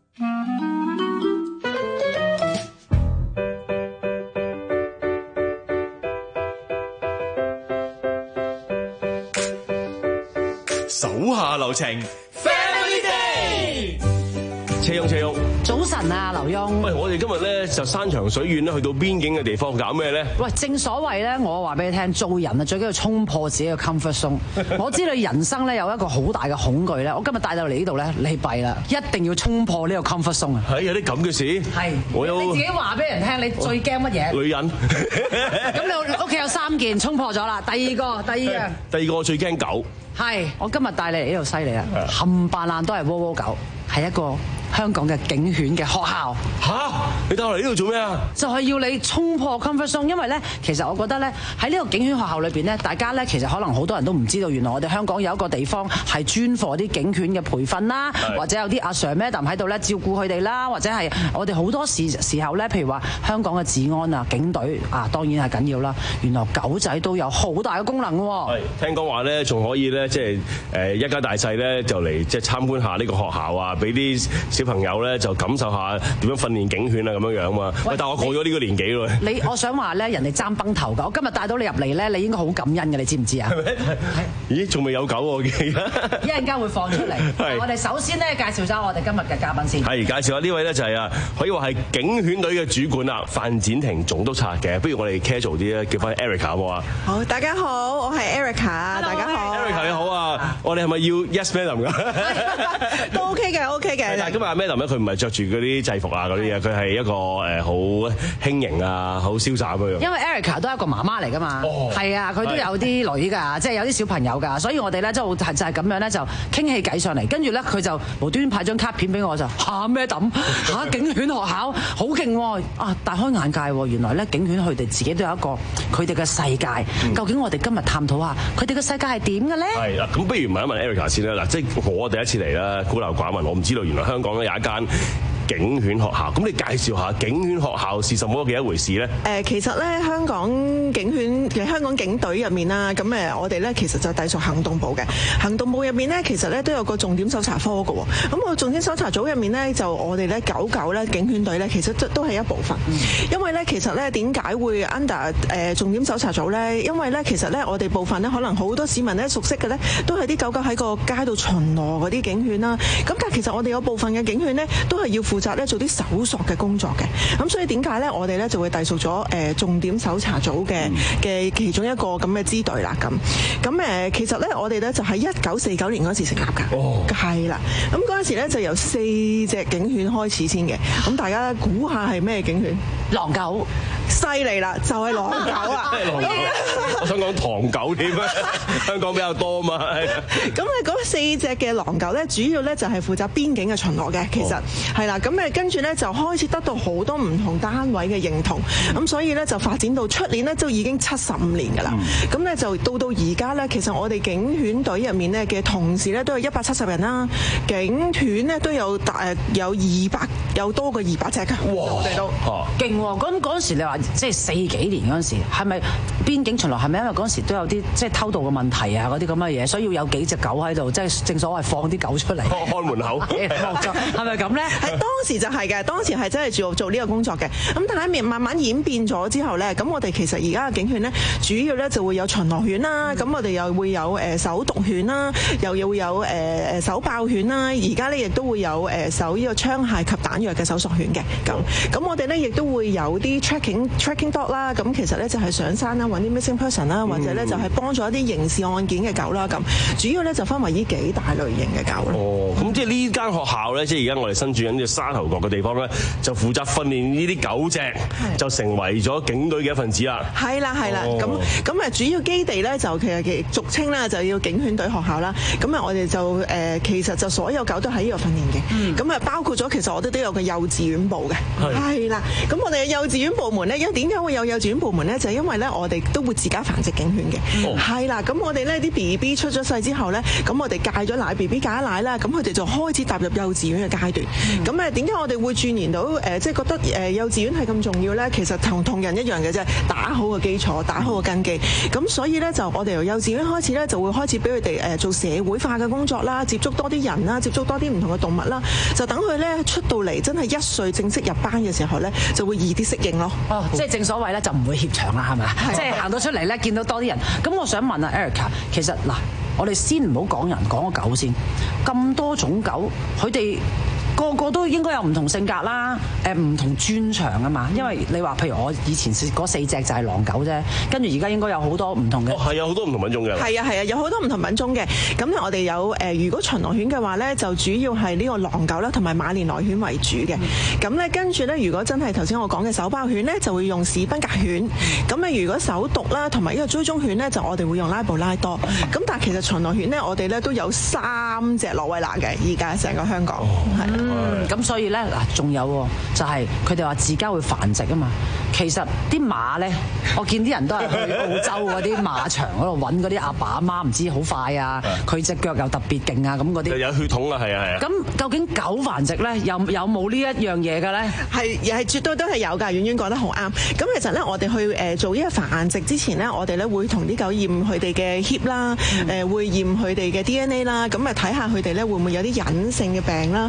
手下留情 ，Family Day。 車翁車翁， 早晨啊，劉墉。 喂，我哋今日咧就山長水遠咧，去到邊境嘅地方搞咩咧？ 喂，正所謂咧，我話俾你聽，做人啊最緊要衝破自己嘅 comfort zone。我知你人生咧有一個好大嘅恐懼咧，我今日帶到嚟呢度咧，你弊啦，一定要衝破呢個 comfort zone 啊！ 係有啲咁嘅事。係，我有你自己話俾人聽，你最驚乜嘢？ 女人。 咁你屋企有三件衝破咗啦，第二個，第二樣。 第二個我最驚狗。係， 我今日帶你嚟呢度犀利啊！冚唪唥都係窩窩狗，係一個香港嘅警犬嘅學校。 吓！你帶我嚟呢度做咩啊？ 就係要你衝破 comfort zone， 因為咧，其實我覺得咧喺呢個警犬學校裏邊咧，大家咧其實可能好多人都唔知道，原來我哋香港有一個地方係專課啲警犬嘅培訓啦，或者有啲阿 Sir Madam 喺度咧照顧佢哋啦，或者係我哋好多時時候咧，譬如話香港嘅治安啊、警隊啊，當然係緊要啦。原來狗仔都有好大嘅功能喎。 係，聽講話咧，仲可以咧，即係誒一家大細咧就嚟即係參觀下呢個學校啊，俾啲小朋友咧就感受下點樣訓練警犬啊咁樣樣嘛。喂，但係我過咗呢個年紀咯。 你我想話咧，人哋爭崩頭㗎，我今日帶到你入嚟咧，你應該好感恩嘅，你知唔知啊？ 咦，仲未有狗喎，我記得。 一陣間會放出嚟。我哋首先咧介紹咗我哋今日嘅嘉賓先。 係介紹下呢位咧就係啊，可以話係警犬隊嘅主管啦，范展婷總督察嘅。不如我哋 casual 啲咧，叫翻 Erica 好冇啊？ 好，大家好，我係 Erica， 大家好。 Erica 你好啊，我哋係咪要 Yes Madam 㗎？ 都 OK 嘅 ，OK 嘅。 但係今日阿 Madam 咧，佢唔係着住嗰啲制服啊嗰啲嘢，佢係一個誒好輕盈啊，好瀟灑咁樣。 因為 Erica 都係一個媽媽嚟㗎嘛，係啊，佢都有啲女㗎，即係有啲小朋友㗎，所以我哋咧就就係咁樣咧就傾起偈上嚟，跟住咧佢就無端端派張卡片俾我就嚇咩抌嚇警犬學校好勁喎啊！大開眼界喎，原來咧警犬佢哋自己都有一個佢哋嘅世界。究竟我哋今日探討下佢哋嘅世界係點嘅咧？ 係啦，咁不如問一問 Erica 先啦。嗱，即係我第一次嚟啦，孤陋寡聞，我唔知道原來香港咧有一間警犬學校，咁你介紹下警犬學校是什麼嘅一回事咧？ 誒，其實咧香港警犬嘅香港警隊入面啦，咁誒我哋咧其實就隸屬行動部嘅。行動部入面咧，其實咧都有個重點搜查科嘅喎。咁個重點搜查組入面咧，就我哋咧九九咧警犬隊咧，其實都都係一部分。因為咧其實咧點解會 under 誒重點搜查組咧？因為咧其實咧我哋部分咧可能好多市民咧熟悉嘅咧，都係啲狗狗喺個街度巡邏嗰啲警犬啦。咁但係其實我哋有部分嘅警犬咧，都係要負責咧做啲搜索嘅工作嘅，咁所以點解咧？我哋咧就會隸屬咗誒重點搜查組嘅嘅其中一個咁嘅支隊啦。咁咁誒，其實咧我哋咧就喺一九四九年嗰時成立㗎，哦，係啦。咁嗰陣時咧就由四隻警犬開始先嘅。咁大家估下係咩警犬？ 狼狗， 犀利啦，就係狼狗啊！ 我想講唐狗添啊，香港比較多嘛。 咁咧嗰四隻嘅狼狗咧，主要咧就係負責邊境嘅巡邏嘅，其實。係啦，咁誒跟住咧就開始得到好多唔同單位嘅認同，咁所以咧就發展到出年咧都已經七十五年㗎啦。咁咧就到到而家咧，其實我哋警犬隊入面咧嘅同事咧都有一百七十人啦，警犬咧都有大有二百有多過二百隻㗎。哇！我哋都勁喎！咁嗰陣時你話即係四幾年嗰陣時，係咪邊境巡邏？係咪因為嗰陣時都有啲即係偷渡嘅問題啊嗰啲咁嘅嘢，所以要有幾隻狗喺度，即係正所謂放啲狗出嚟開門口。 係咪咁咧？ 係當時就係嘅，當時係真係做做呢個工作嘅。咁但係慢慢演變咗之後咧，咁我哋其實而家嘅警犬咧，主要咧就會有巡邏犬啦，咁、嗯、我哋又會有誒搜毒犬啦，又又會有誒誒搜爆犬啦，而家咧亦都會有誒搜呢個槍械及彈藥嘅搜索犬嘅。咁咁我哋咧亦都會有啲 tracking tracking dog 啦，咁其實咧就係上山啦，揾啲 missing person 啦，或者咧就係幫助一啲刑事案件嘅狗啦。咁主要咧就分為呢幾大類型嘅狗。 哦，咁即係呢間學校咧，即係而家我哋身處緊呢個沙頭角嘅地方咧，就負責訓練呢啲狗隻，就成為咗警隊嘅一份子啦。 係啦，係啦，咁咁啊，主要基地咧就其實其俗稱啦，就要警犬隊學校啦。咁啊，我哋就誒其實就所有狗都喺呢度訓練嘅。咁啊，包括咗其實我哋都有個幼稚園部嘅。係啦，咁我哋嘅幼稚園部門咧，因為點解會有幼稚園部門咧？就係因為咧，我哋都會自家繁殖警犬嘅。係啦，咁我哋咧啲 B B 出咗世之後咧，咁我哋戒咗奶 B B 戒咗奶啦，咁佢哋就開始踏入幼稚園嘅階段。咁誒點解我哋會鑽研到誒，即係覺得誒幼稚園係咁重要咧？其實同同人一樣嘅啫，打好個基礎，打好個根基。咁所以咧，就我哋由幼稚園開始咧，就會開始俾佢哋誒做社會化嘅工作啦，接觸多啲人啦，接觸多啲唔同嘅動物啦，就等佢咧出到嚟真係一歲正式入班嘅時候咧，就會易啲適應咯。 哦，即係正所謂咧，就唔會怯場啦，係咪啊？即係行到出嚟咧，見到多啲人。咁我想問啊 Erica， 其實嗱，我哋先唔好講人，講個狗先。咁多種狗，佢哋個個都應該有唔同性格啦，誒唔同專長啊嘛。因為你話譬如我以前嗰四隻就係狼狗啫，跟住而家應該有好多唔同嘅。 哦，係啊，好多唔同品種嘅。 係啊係啊，有好多唔同品種嘅。咁咧我哋有誒，如果巡邏犬嘅話咧，就主要係呢個狼狗啦，同埋馬連來犬為主嘅。咁咧跟住咧，如果真係頭先我講嘅搜爆犬咧，就會用史賓格犬。咁啊，如果搜毒啦，同埋呢個追蹤犬咧，就我哋會用拉布拉多。咁但係其實巡邏犬咧，我哋咧都有三隻羅威納嘅，而家成個香港係。 嗯，咁所以咧嗱，仲有就係佢哋話自家會繁殖啊嘛。其實啲馬咧，我見啲人都係去澳洲嗰啲馬場嗰度揾嗰啲阿爸阿媽，唔知好快啊，佢隻腳又特別勁啊，咁嗰啲有血統啊，係啊係啊。 咁究竟狗繁殖咧，有有冇呢一樣嘢嘅咧？ 係係絕對都係有㗎，婉婉講得好啱。咁其實咧，我哋去誒做呢個繁殖之前咧，我哋咧會同啲狗驗佢哋嘅 hip 啦，誒會驗佢哋嘅 D N A 啦，咁啊睇下佢哋咧會唔會有啲隱性嘅病啦。咁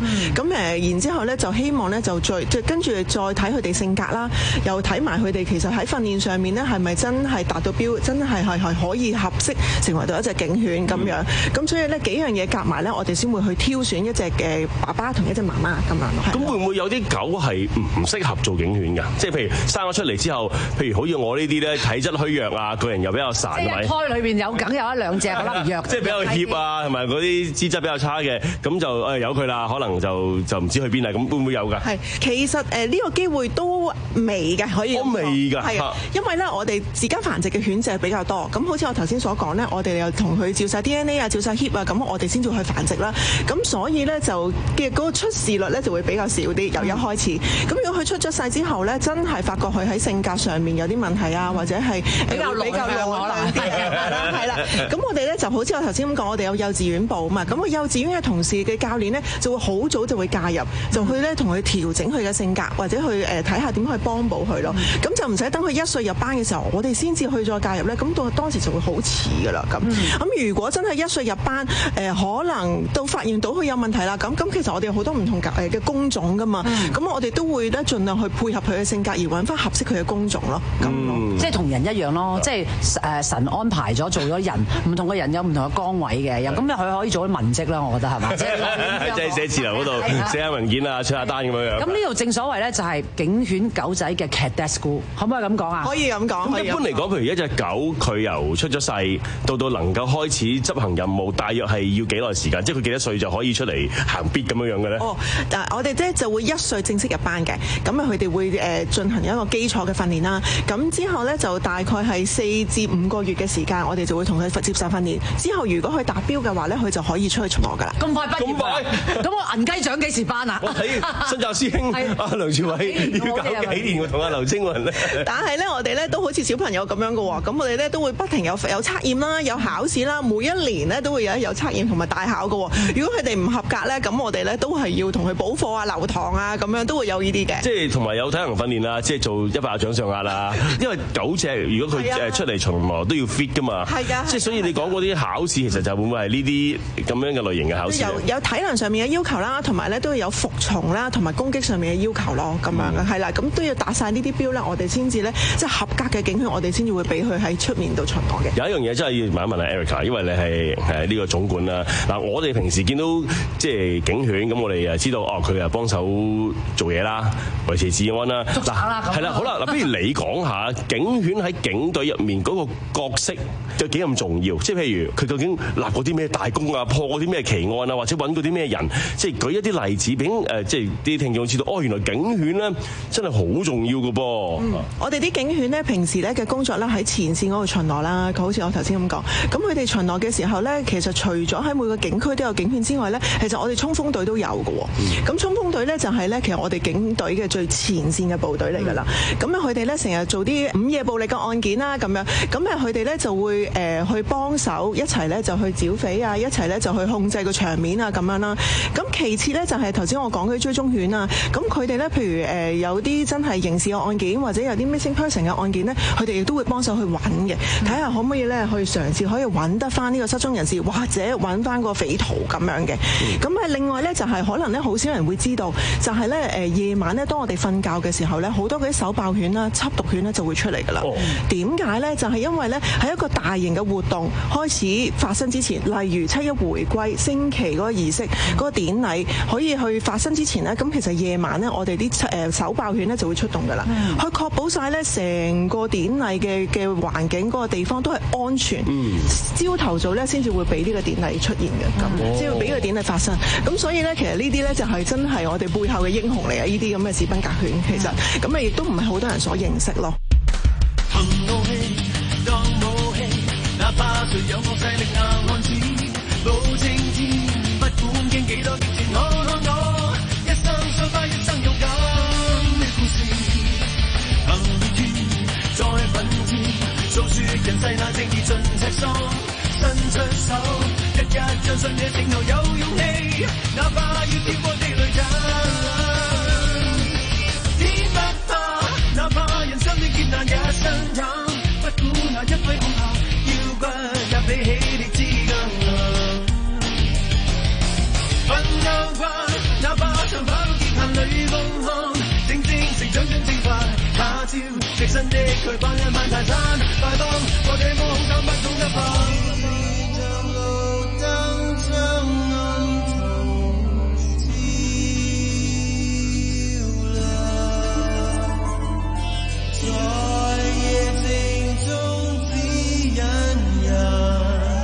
誒，然之後咧就希望咧就再即係跟住再睇佢哋性格啦，又睇埋佢哋其實喺訓練上面咧係咪真係達到標，真係係係可以合適成為到一隻警犬咁樣。咁、嗯、所以咧幾樣嘢夾埋咧，我哋先會去挑選一隻嘅爸爸同一隻媽媽咁樣咯。 咁會唔會有啲狗係唔適合做警犬㗎？即係譬如生咗出嚟之後，譬如好似我呢啲咧體質虛弱啊，個人又比較孱，係咪？ 胎裏邊有梗有一兩隻可能弱， 即係比較怯啊，同埋嗰啲資質比較差嘅，咁就誒由佢啦，可能就就唔知去邊啦。咁會唔會有㗎？ 係，其實誒呢個機會都微嘅，可以都微㗎， 係啊，因為咧我哋自家繁殖嘅犬隻比較多，咁好似我頭先所講咧，我哋又同佢照晒 D N A 啊，照晒 hip 啊，咁我哋先至去繁殖啦。咁所以咧就嘅嗰個出事率咧就會比較少啲，由一開始。咁如果佢出咗世之後咧，真係發覺佢喺性格上面有啲問題啊，或者係比較比較內向啲係啦，係啦。咁我哋咧就好似我頭先咁講，我哋有幼稚園部啊嘛。咁個幼稚園嘅同事嘅教練咧，就會好早就會介入，就去咧同佢調整佢嘅性格，或者去誒睇下點去幫補佢咯。咁就唔使等佢一歲入班嘅時候，我哋先至去再介入咧。咁到當時就會好遲噶啦。咁咁、嗯、如果真係一歲入班，誒、呃、可能都發現到佢有問題啦。咁咁其實我哋有好多唔同嘅嘅工種噶嘛。咁、嗯、我哋都會咧盡量去配合佢嘅性格，而揾翻合適佢嘅工種咯。咁、嗯、 即係同人一樣咯。即係誒神安排咗做咗人，唔同嘅人有唔同嘅崗位嘅。咁佢可以做啲文職啦，我覺得係嘛？即係即係寫字樓嗰度寫下文件啊，出下單咁樣樣。 咁呢度正所謂咧，就係警犬狗仔嘅 cadet school， 可唔可以咁講啊？ 可以咁講。 咁一般嚟講，譬如一隻狗，佢由出咗世到到能夠開始執行任務，大約係要幾耐時間？即係佢幾多歲就可以出嚟行必咁樣樣嘅咧？ 哦，但係我哋咧就會一歲正式入班嘅，咁啊佢哋會誒進行一個基礎嘅訓練啦。咁之後咧就大概係四至五個月嘅時間，我哋就會同佢接受訓練。之後如果佢達標嘅話咧，佢就可以出去巡邏㗎啦。 咁快畢業？咁快？咁我銀雞獎幾時班啊？ 我睇新教師兄阿梁朝偉要搞幾年，我同阿劉青雲咧。 但係咧，我哋咧都好似小朋友咁樣嘅喎。咁我哋咧都會不停有有測驗啦，有考試啦，每一年咧都會有有測驗同埋大考嘅喎。如果佢哋唔合格咧，咁我哋咧都係要同佢補課啊、留堂啊，咁樣都會有呢啲嘅。 即係同埋有體能訓練啊，即係做一百掌上壓啦。因為狗隻如果佢誒出嚟巡邏都要 fit 㗎嘛。係㗎。即係所以你講嗰啲考試其實就會唔會係呢啲咁樣嘅類型嘅考試？ 有有體能上面嘅要求啦，同埋咧都要有服從啦，同埋攻擊上面嘅要求咯，咁樣嘅係啦。咁都要達晒呢啲標咧，我哋先至咧即係合格嘅警犬，我哋先至會俾佢喺出面度巡邏嘅。 有一樣嘢真係要問一問阿 Erica， 因為你係誒呢個總管啦。嗱，我哋平時見到即係警犬，咁我哋誒知道哦，佢係幫手做嘢啦，維持治安啦。嗱，係啦，好啦，嗱，不如你講下警犬喺警隊入面嗰個角色有幾咁重要？即係譬如佢究竟立過啲咩大功啊，破過啲咩奇案啊，或者揾過啲咩人？即係舉一啲例子俾誒，即係啲聽眾知道哦，原來警犬咧真係好重要嘅噃。 嗯，我哋啲警犬咧平時咧嘅工作咧喺前線嗰度巡邏啦，佢好似我頭先咁講。咁佢哋巡邏嘅時候咧，其實除咗喺每個警區都有警犬之外咧，其實我哋衝鋒隊都有嘅喎。咁衝鋒隊咧就係咧，其實我哋警隊嘅最前線嘅部隊嚟㗎啦。咁啊，佢哋咧成日做啲午夜暴力嘅案件啦，咁樣。咁啊，佢哋咧就會誒去幫手一齊咧就去剿匪啊，一齊咧就去控制個場面啊，咁樣啦。咁其次咧就係頭先我講嗰啲追蹤犬啊，咁佢哋咧譬如誒有啲真係刑事嘅案件或者有啲 missing person 嘅案件咧，佢哋亦都會幫手去揾嘅，睇下可唔可以咧去嘗試可以揾得翻呢個失蹤人士，或者揾翻個匪徒咁樣嘅。咁啊，另外咧就係可能咧好少人會知道，就係咧誒夜晚咧當我哋瞓覺嘅時候咧，好多嗰啲手爆犬啦、緝毒犬咧就會出嚟㗎啦。點解咧？就係因為咧喺一個大型嘅活動開始發生之前，例如七一回歸升旗嗰個儀式、嗰個典禮可以去發生之前咧，咁其實夜晚咧我哋啲誒手爆犬咧就會出動㗎啦，去確保晒咧成個典禮嘅嘅環境嗰個地方都係安全。朝頭早咧先至會俾呢個典禮出現嘅，咁先會俾呢個典禮發生。咁所以咧，其實呢啲咧就係真係我哋背後嘅英雄嚟啊！呢啲咁嘅士兵格犬，其實咁啊亦都唔係好多人所認識咯。 憑怒氣當武器，哪怕誰有惡勢力硬漢子，保證天不管經幾多激戰，我我我一生想花一生勇敢的故事，憑熱血再奮戰，訴說人世那正義盡赤心，伸出手，日日相信這正後有勇氣，哪怕要跳過地雷陣，天不怕，哪怕人生的艱難也信任，不管那一揮恐嚇，腰骨也比起烈之更硬，奮鬥吧，哪怕長照直身的佢把一萬大山，快當我這麼好膽不懂一拍。像路燈將暗途照亮，在夜靜中指引人。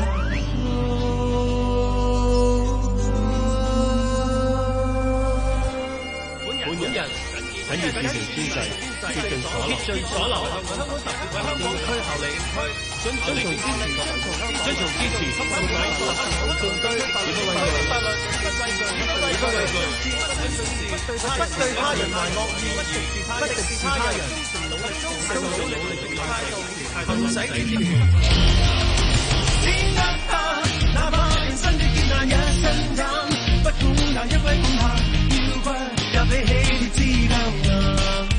本人謹以至誠宣誓，竭盡所能，竭盡所能，為香港特為香港區效力，遵從支持，遵從支持，不畏懼，不進居，不畏懼，法律，不畏懼，不畏懼，不對他人懷惡意，不敵視他人，忠誠努力嘅態度，行使己之權。天不怕，哪怕人生的艱難一身膽，不顧那一位恐嚇，腰骨也比起鐵枝更硬。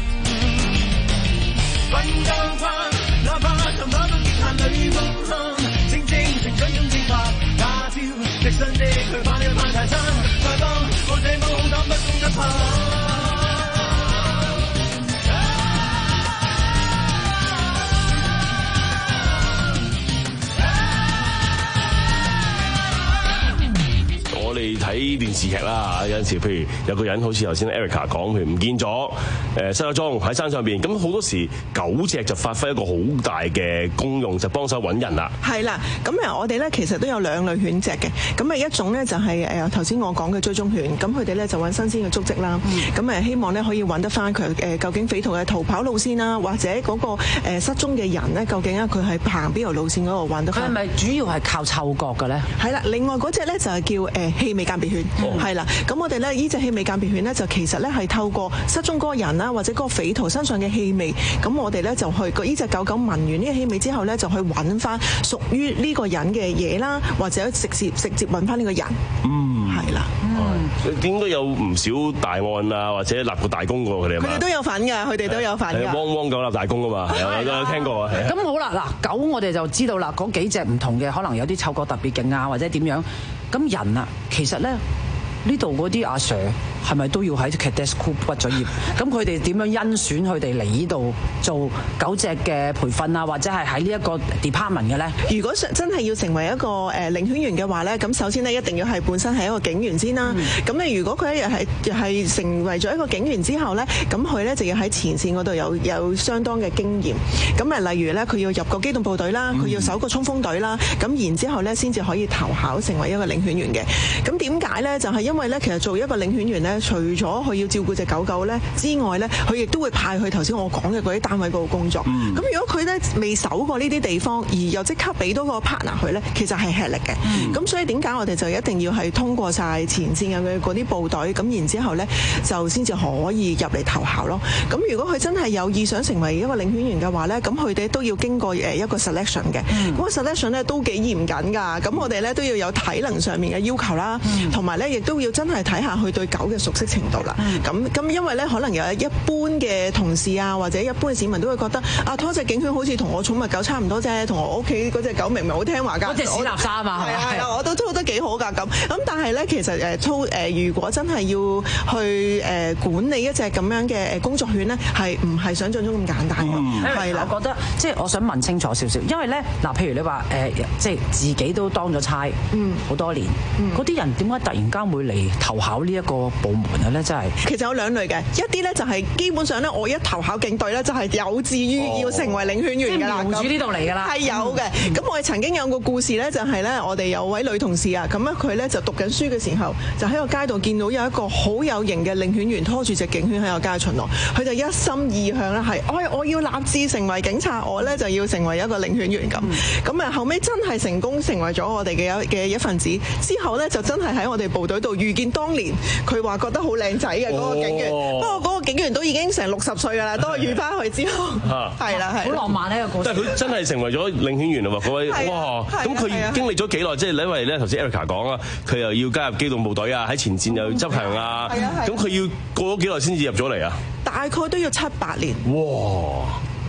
奮鬥吧，哪怕尋找到極限裏夢想，正正成長中正法，那朝直身的佢攀一攀大山，再當我這麼好膽不攻一拍。 我哋睇電視劇啦嚇，有陣時譬如有個人好似頭先 Erica 講，譬如唔見咗，誒失咗蹤喺山上邊，咁好多時狗隻就發揮一個好大嘅功用，就幫手揾人啦。 係啦，咁誒我哋咧其實都有兩類犬隻嘅，咁誒一種咧就係誒頭先我講嘅追蹤犬，咁佢哋咧就揾新鮮嘅足跡啦，咁誒希望咧可以揾得翻佢誒究竟匪徒嘅逃跑路線啦，或者嗰個誒失蹤嘅人咧，究竟啊佢係行邊條路線嗰度揾得翻？ 佢係咪主要係靠嗅覺嘅咧？ 係啦，另外嗰隻咧就係叫誒氣味鑑別犬，係啦，咁我哋咧呢隻氣味鑑別犬咧就其實咧係透過失蹤嗰個人啦，或者嗰個匪徒身上嘅氣味，咁我哋咧就去個呢隻狗狗聞完呢個氣味之後咧，就去揾翻屬於呢個人嘅嘢啦，或者直接直接揾翻呢個人。嗯，係啦。 嗯，應該有唔少大案啊，或者立過大功㗎佢哋係嘛？ 佢哋都有份㗎，佢哋都有份㗎。 汪汪狗立大功㗎嘛，係啊，有聽過啊。 咁好啦，嗱狗我哋就知道啦，嗰幾隻唔同嘅，可能有啲嗅覺特別勁啊，或者點樣。咁人啊，其實咧呢度嗰啲阿 Sir 係咪都要喺 Cadet School 畢咗業？咁佢哋點樣甄選佢哋嚟呢度做狗隻嘅培訓啊，或者係喺呢一個 department 嘅咧？ 如果真係要成為一個誒領犬員嘅話咧，咁首先咧一定要係本身係一個警員先啦。咁你、嗯、如果佢一日係係成為咗一個警員之後咧，咁佢咧就要喺前線嗰度有有相當嘅經驗。咁誒例如咧，佢要入個機動部隊啦，佢要守個衝鋒隊啦，咁、嗯、然之後咧先至可以投考成為一個領犬員嘅。咁點解咧？就係、是、因為咧，其實做一個領犬員咧，除咗佢要照顧隻狗狗咧之外咧，佢亦都會派去頭先我講嘅嗰啲單位嗰度工作。咁、嗯、如果佢咧未守過呢啲地方，而又即刻俾多個 partner 佢咧，其實係吃力嘅。咁、嗯、所以點解我哋就一定要係通過晒前線嘅嗰啲部隊，咁然之後咧就先至可以入嚟投考咯。咁如果佢真係有意想成為一個領犬員嘅話咧，咁佢哋都要經過誒一個 selection 嘅。咁、嗯、個 selection 咧都幾嚴謹㗎。咁我哋咧都要有體能上面嘅要求啦，同埋咧亦都要真係睇下佢對狗嘅熟悉程度啦。咁、嗯、咁因為咧可能有一般嘅同事啊，或者一般嘅市民都會覺得啊，拖隻警犬好似同我寵物狗差唔多啫，同我屋企嗰隻狗明明好聽話㗎。 嗰隻屎垃圾啊嘛，係啊係啊， 我都操得幾好㗎咁。咁但係咧其實誒操誒如果真係要去誒管理一隻咁樣嘅誒工作犬咧，係唔係想像中咁簡單㗎？係啦、 嗯，我覺得即係我想問清楚少少，因為咧嗱，譬如你話誒、呃、即係自己都當咗差，嗯，好多年，嗰、嗯、啲人點解突然間會嚟投考呢一個部門嘅咧？真係其實有兩類嘅，一啲咧就係基本上咧，我一投考警隊咧就係有志於要成為領犬員㗎啦， 即係呢度嚟㗎啦， 係有嘅。咁、嗯、我哋曾經有個故事咧，就係咧我哋有位女同事啊，咁咧佢咧就讀緊書嘅時候，就喺個街度見到有一個好有型嘅領犬員拖住隻警犬喺個街巡邏，佢就一心意向咧係，哎我要立志成為警察，我咧就要成為一個領犬員咁。咁啊、嗯、後尾真係成功成為咗我哋嘅一嘅一份子，之後咧就真係喺我哋部隊度遇見當年佢話覺得好靚仔嘅嗰個警員，不過嗰個警員都已經成六十歲㗎啦，當我遇翻佢之後，係啦係。 好浪漫呢個故事。 但係佢真係成為咗領犬員啦喎，嗰位哇！咁佢經歷咗幾耐？即係因為咧頭先 Erica 講啦，佢又要加入機動部隊啊，喺前線又要執行啊，咁佢要過咗幾耐先至入咗嚟啊？ 大概都要七八年。 哇！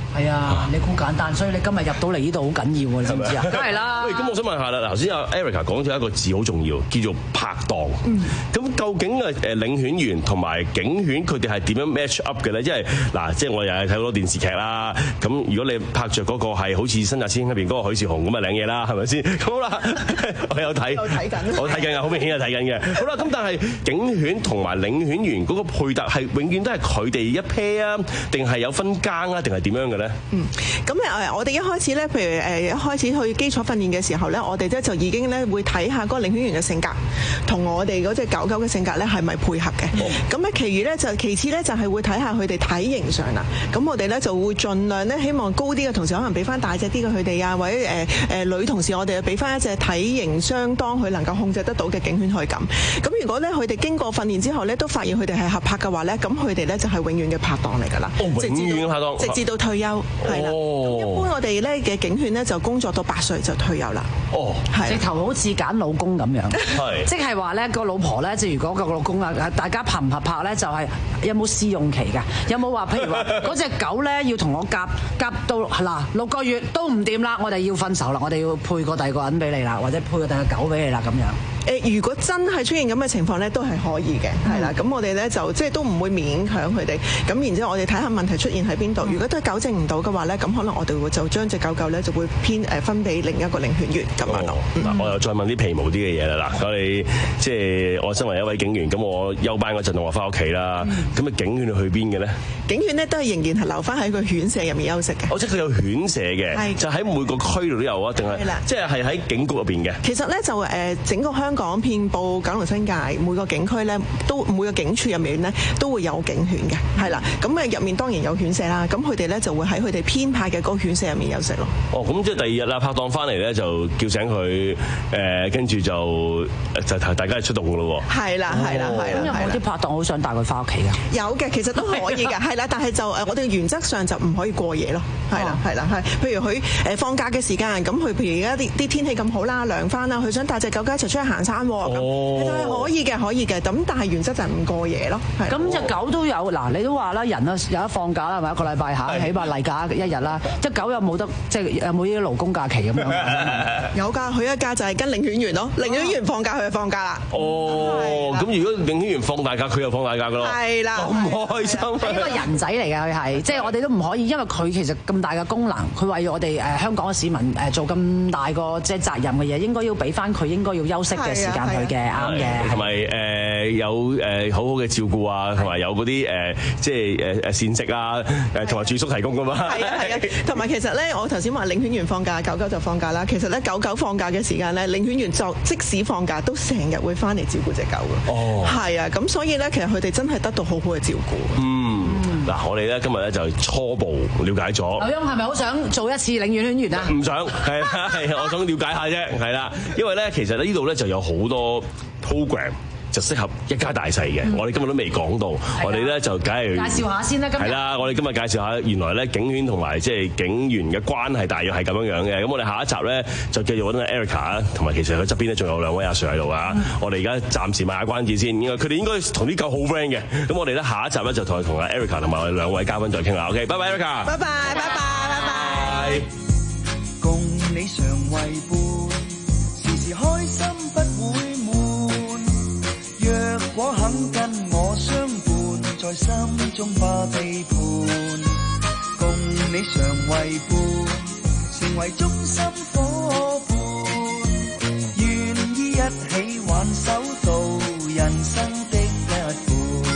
係啊，你估簡單，所以你今日入到嚟呢度好緊要喎，你知唔知啊？梗係啦。 喂，咁我想問下啦，頭先阿 Erica 講咗一個字好重要，叫做拍檔。 嗯。 咁究竟誒誒領犬員同埋警犬佢哋係點樣 match up 嘅咧？即係嗱，即係我又係睇好多電視劇啦。咁如果你拍着嗰個係好似《新紮師兄》入邊嗰個許紹雄咁啊，領嘢啦，係咪先？好啦，我有睇， 有睇緊， 我睇緊啊，好明顯係睇緊嘅。好啦，咁但係警犬同埋領犬員嗰個配搭係永遠都係佢哋一 pair 啊，定係有分更啊，定係點樣嘅咧？ 嗯，咁誒，我哋一開始咧，譬如誒一開始去基礎訓練嘅時候咧，我哋咧就已經咧會睇下嗰個領犬員嘅性格，同我哋嗰隻狗狗嘅性格咧係咪配合嘅？咁咧，其餘咧就其次咧就係會睇下佢哋體型上啦。咁我哋咧就會盡量咧希望高啲嘅同事可能俾翻大隻啲嘅佢哋啊，或者誒誒女同事我哋俾翻一隻體型相當佢能夠控制得到嘅警犬去咁。咁如果咧佢哋經過訓練之後咧都發現佢哋係合拍嘅話咧，咁佢哋咧就係永遠嘅拍檔嚟㗎啦。 永遠嘅拍檔， 直至到退休係啦。咁一般我哋咧嘅警犬咧就工作到八歲就退休啦。 哦， 係直頭好似揀老公咁樣， 係即係話咧個老婆咧，即係如果個老公啊，大家合唔合拍咧，就係有冇試用期㗎？有冇話譬如話嗰隻狗咧要同我夾夾到嗱六個月都唔掂啦，我哋要分手啦，我哋要配個第二個人俾你啦，或者配個第二個狗俾你啦咁樣。 誒，如果真係出現咁嘅情況咧，都係可以嘅，係啦。咁我哋咧就即係都唔會勉強佢哋。咁然之後我哋睇下問題出現喺邊度。如果都係糾正唔到嘅話咧，咁可能我哋會就將隻狗狗咧就會偏誒分俾另一個領犬員咁樣咯。 嗱，我又再問啲皮毛啲嘅嘢啦。嗱，我哋即係我身為一位警員，咁我休班嗰陣我翻屋企啦。咁啊警犬去邊嘅咧？ 警犬咧都係仍然係留翻喺個犬舍入面休息嘅。 哦，即係佢有犬舍嘅，就喺每個區度都有啊？定係即係係喺警局入邊嘅？ 其實咧就誒整個香港遍佈九龍新界每個警區咧，都每個警署入面咧都會有警犬嘅，係啦。咁誒入面當然有犬舍啦。咁佢哋咧就會喺佢哋編派嘅嗰個犬舍入面休息咯。 哦，咁即係第二日啦，拍檔翻嚟咧就叫醒佢，誒跟住就就大家係出動噶咯喎。 係啦，係啦，係啦。 咁有冇啲拍檔好想帶佢翻屋企㗎？ 有嘅，其實都可以嘅，係啦。但係就誒我哋原則上就唔可以過夜咯。係啦，係啦，係。譬如佢誒放假嘅時間，咁佢譬如而家啲啲天氣咁好啦，涼翻啦，佢想帶隻狗狗一齊出去行山喎。咁其實係可以嘅，可以嘅。咁但係原則就係唔過夜咯。 咁隻狗都有嗱，你都話啦，人啊有得放假啦，係咪一個禮拜下，起碼例假一日啦。隻狗有冇得即係有冇呢啲勞工假期咁樣？ 有㗎，佢一假就係跟領犬員咯，領犬員放假佢就放假啦。 哦，咁如果領犬員放大假，佢又放大假㗎咯。 係啦， 咁開心。 係一個人仔嚟㗎，佢係即係我哋都唔可以，因為佢其實咁大嘅功能，佢為我哋誒香港嘅市民誒做咁大個即係責任嘅嘢，應該要俾翻佢應該要休息嘅時間佢嘅，啱嘅。 同埋誒有誒好好嘅照顧啊，同埋有嗰啲誒即係誒誒膳食啊，誒同埋住宿提供㗎嘛。 係啊係啊，同埋其實咧，我頭先話領犬員放假，狗狗就放假啦。其實咧，狗狗放假嘅時間咧，領犬員就即使放假都成日會翻嚟照顧隻狗㗎。 哦， 係啊，咁所以咧，其實佢哋真係得到好好嘅照顧。 嗯，嗱，我哋咧今日咧就初步了解咗。 劉墉係咪好想做一次領犬員啊？ 唔想，係係，我想了解下啫，係啦，因為咧其實呢度咧就有好多 program。就適合一家大細嘅，嗯、我哋今日都未講到，我哋咧就梗係介紹下先啦。今日係啦，我哋今日介紹下原來咧警犬同埋即係警員嘅關係大約係咁樣樣嘅。咁我哋下一集咧就繼續揾阿 Erica 啊，同埋其實佢側邊咧仲有兩位阿 Sir 喺度啊。嗯、我哋而家暫時賣下關子先，因為佢哋應該同啲狗好 friend 嘅。咁我哋咧下一集咧就同同阿 Erica 同埋我哋兩位嘉賓再傾下。OK， 拜拜 Erica， 拜拜拜拜拜拜。 共你常為伴，時時開心不會悶。若果肯跟我相伴，在心中怕背叛。共你常為伴，成為忠心夥伴，願意一起挽手到人生的一半。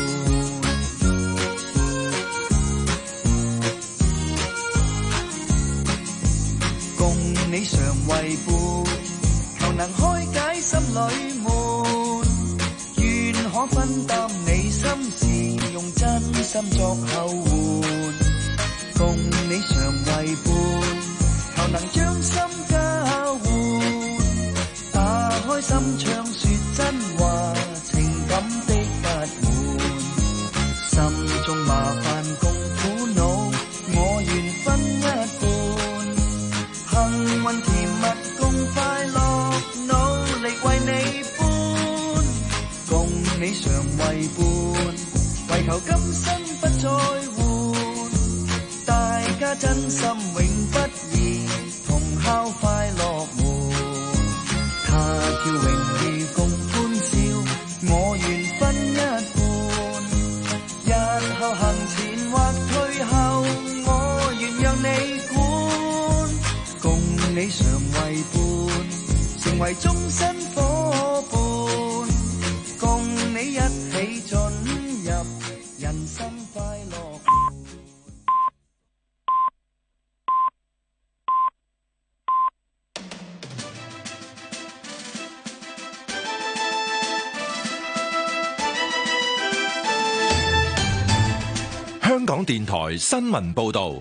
共你常為伴，求能開解心裏悶。可分擔你心事，用真心作後援。共你常為伴，求能將心交換。打開心窗說真話，情感的不滿。心中麻煩共苦惱，我願分一半。幸運甜蜜共快樂，努力為你伴。共你常為伴，為求今生不再換，大家家真心永不移，同敲快樂門。他叫榮譽共歡笑，我願分一半。日後行前或退後，我願讓你管，共你常為伴，成為終身夥伴，共你一起進入人生快樂。 香港電台新聞報道，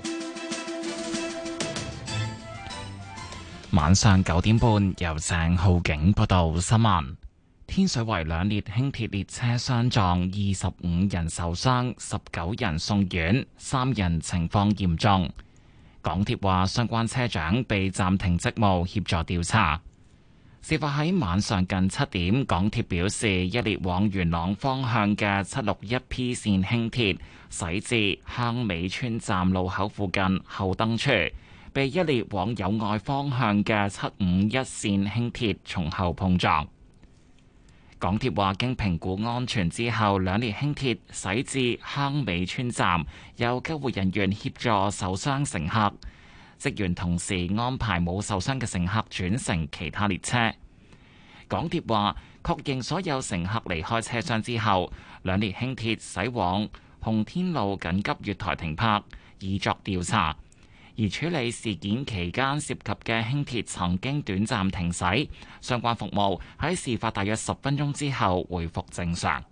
晚上九點半由鄭浩景報道新聞。天水圍兩列輕鐵列車相撞，二十五人受傷，十九人送院，三人情況嚴重。港鐵話相關車長被暫停職務協助調查。事發喺晚上近七點，港鐵表示一列往元朗方向嘅七六一 P 線輕鐵駛至香美村站路口附近後燈處，被一列往友愛方向嘅七五一線輕鐵從後碰撞。港鐵話經評估安全之後，兩列輕鐵駛至香美村站，有救護人員協助受傷乘客，職員同時安排冇受傷嘅乘客轉乘其他列車。港鐵話確認所有乘客離開車廂之後，兩列輕鐵駛往洪天路緊急月台停泊，以作調查。而處理事件期間涉及嘅輕鐵曾經短暫停駛，相關服務喺事發大約十分鐘之後回復正常。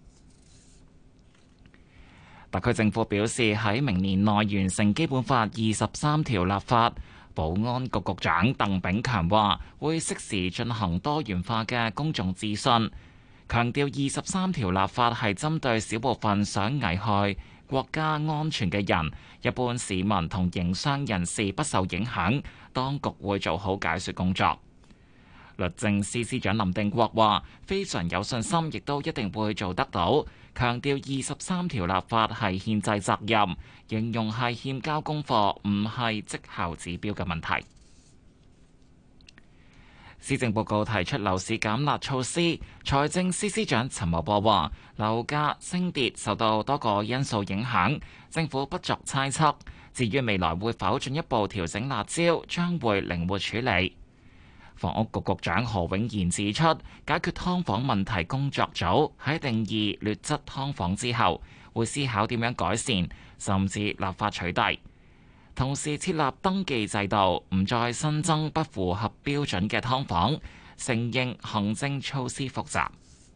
特區政府表示喺明年內完成基本法二十三條立法。保安局局長鄧炳強話會適時進行多元化嘅公眾諮詢，強調二十三條立法係針對小部分想危害國家安全嘅人，一般市民同營商人士不受影響，當局會做好解說工作。律政司司長林定國話非常有信心，亦都一定會做得到，強調二十三條立法係憲制責任，形容係欠交功課，唔係績效指標嘅問題。施政報告提出樓市減辣措施，財政司司長陳茂波話樓價升跌受到多個因素影響，政府不作猜測。至於未來會否進一步調整辣招，將會靈活處理。房屋局局長何永賢指出，解決劏房問題工作組喺定義劣質劏房之後，會思考點樣改善，甚至立法取締。同時設立登記制度，唔再新增不符合標準嘅劏房，承認行政措施複雜。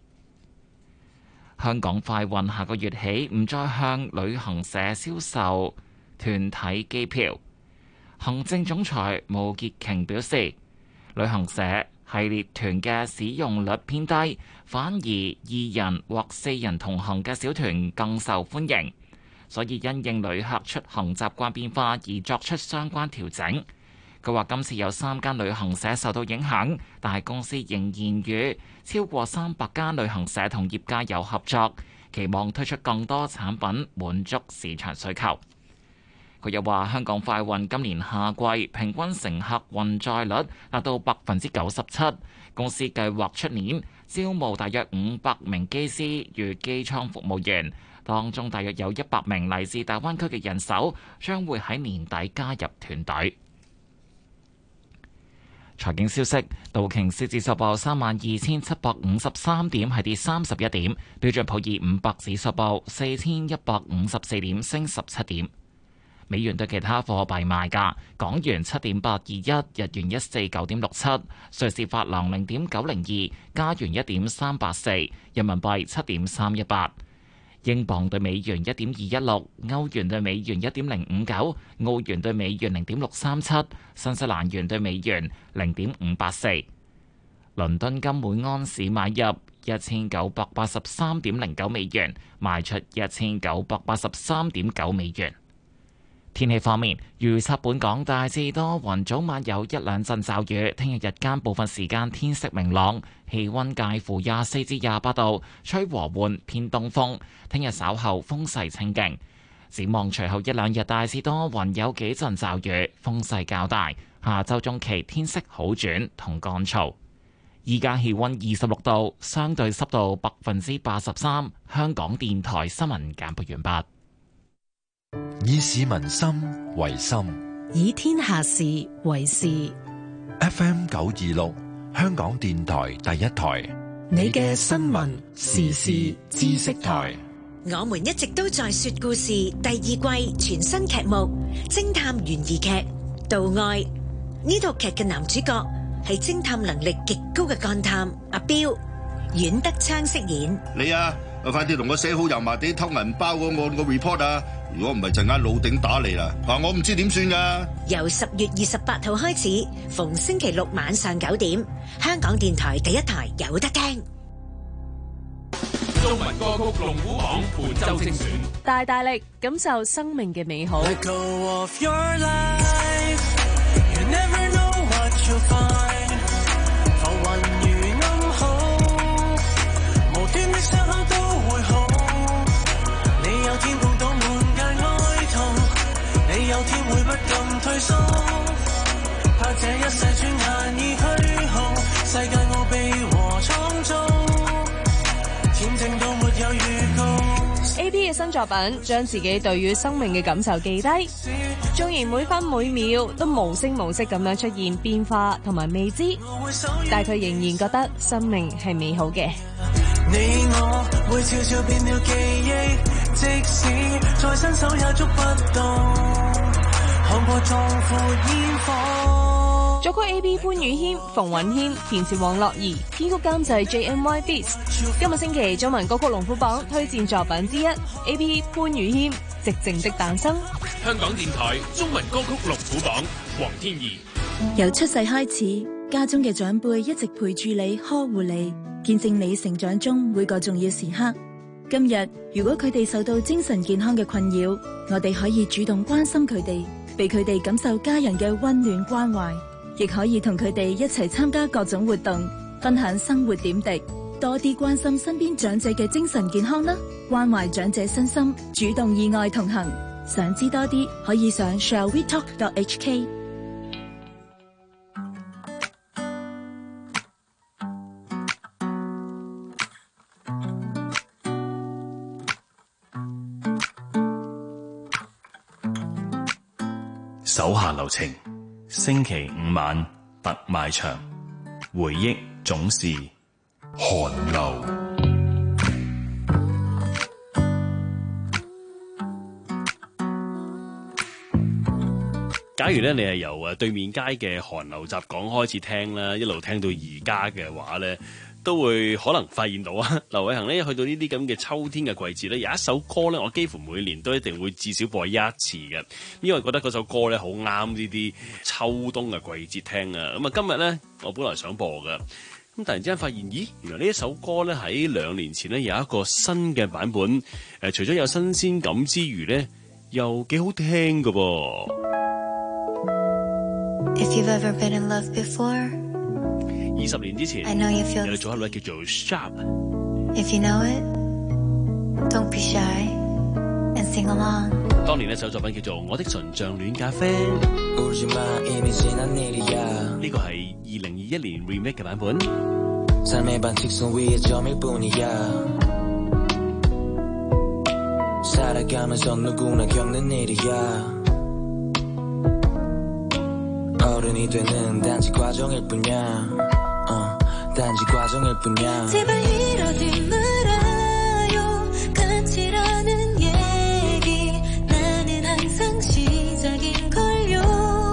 香港快運下個月起唔再向旅行社銷售團體機票。行政總裁毛潔瓊表示，旅行社系列團嘅使用率偏低，反而二人或四人同行嘅小團更受歡迎。所以因應旅客出行習慣變化而作出相關調整。佢話今次有三間旅行社受到影響，但係公司仍然與超過三百間旅行社同業界有合作，期望推出更多產品滿足市場需求。佢又話香港快運今年夏季平均乘客運載率達到百分之九十七，公司計劃出年招募大約五百名機師與機艙服務員。當中大約有一百名嚟自大灣區嘅人手，將會喺年底加入團隊。財經消息：道瓊斯指數報三萬二千七百五十三點，係跌三十一點；標準普爾五百指數報四千一百五十四點，升十七點。美元對其他貨幣賣價：港元七點八二一，日元一四九點六七，瑞士法郎零點九零二，加元一點三八四，人民幣七點三一八。英鎊對美元一點二一六，歐元對美元一點零五九，澳元對美元零點六三七，新西蘭元對美元零點五八四。倫敦金每安士買入一千九百八十三點零九美元，賣出一千九百八十三點九美元。天氣方面，預測本港大致多雲，早晚有一兩陣驟雨。聽日日間部分時間天色明朗，氣溫介乎廿四至廿八度，吹和緩偏東風。聽日稍後風勢清勁。 展望隨後一兩日大致多雲，有幾陣驟雨，風勢較大。下週中期天色好轉同乾燥。依家氣溫二十六度，相對濕度百分之八十三。香港電台新聞簡報完畢。 以市民心為心， 以天下事為事。 F M 九二六，香港電台第一台， 你嘅新聞時事知識台。 我們一直都在說故事第二季全新劇目《偵探懸疑劇》盜愛。呢套劇嘅男主角係偵探能力極高嘅幹探阿彪，阮德昌飾演。 你啊，快啲同我寫好油麻地偷銀包個案個 report 啊！如果唔係陣間老頂打嚟啦，啊我唔知點算噶。 由十月二十八號開始，逢星期六晚上九點，香港電台第一台有得聽。 中文歌曲龍虎榜本周精選， 大大力感受生命嘅美好。 有天會不禁退縮，怕這一世轉眼已虛耗，世界奧秘和創造，恬靜到沒有預告。 A B 嘅新作品將自己對於生命嘅感受記低，縱然每分每秒都無聲無息咁樣出現變化同埋未知，但佢仍然覺得生命係美好嘅。 你我會悄悄變了記憶，即使再伸手也捉不到。 作曲 A B 潘宇軒、馮允謙，填詞黃樂怡，編曲監製 J M Y Beats。今個星期中文歌曲龍虎榜推薦作品之一 A B 潘宇軒《寂靜的誕生》。 香港電台中文歌曲龍虎榜，黃天怡。 由出世開始，家中嘅長輩一直陪住你，呵護你，見證你成長中每個重要時刻。今日如果佢哋受到精神健康嘅困擾，我哋可以主動關心佢哋，俾佢哋感受家人嘅溫暖關懷，亦可以同佢哋一齊參加各種活動，分享生活點滴，多啲關心身邊長者嘅精神健康啦，關懷長者身心，主動意外同行。想知多啲，可以上 shall we talk dot h k。 手下留情，星期五晚特賣場，回憶總是寒流。 假如咧你係由誒對面街嘅韓流雜講開始聽啦，一路聽到而家嘅話咧，都會可能發現到啊，劉偉恒咧去到呢啲咁嘅秋天嘅季節咧，有一首歌咧，我幾乎每年都一定會至少播一次嘅，因為覺得嗰首歌咧好啱呢啲秋冬嘅季節聽啊。咁啊，今日咧我本來想播嘅，咁突然之間發現，咦，原來呢一首歌咧喺兩年前咧有一個新嘅版本，誒、呃，除咗有新鮮感之餘咧，又幾好聽㗎噃。 If you've ever been in love before, 二十年之前， I know you feel 有組合咧叫做 Sharp。 If you know it, don't be shy and sing along。 當年呢首作品叫做《我的純醬暖咖啡》，呢個係二零二一年 remake 嘅版本。 제발 이러지 말아요. 끝이라는 얘기 나는 항상 시작인걸요.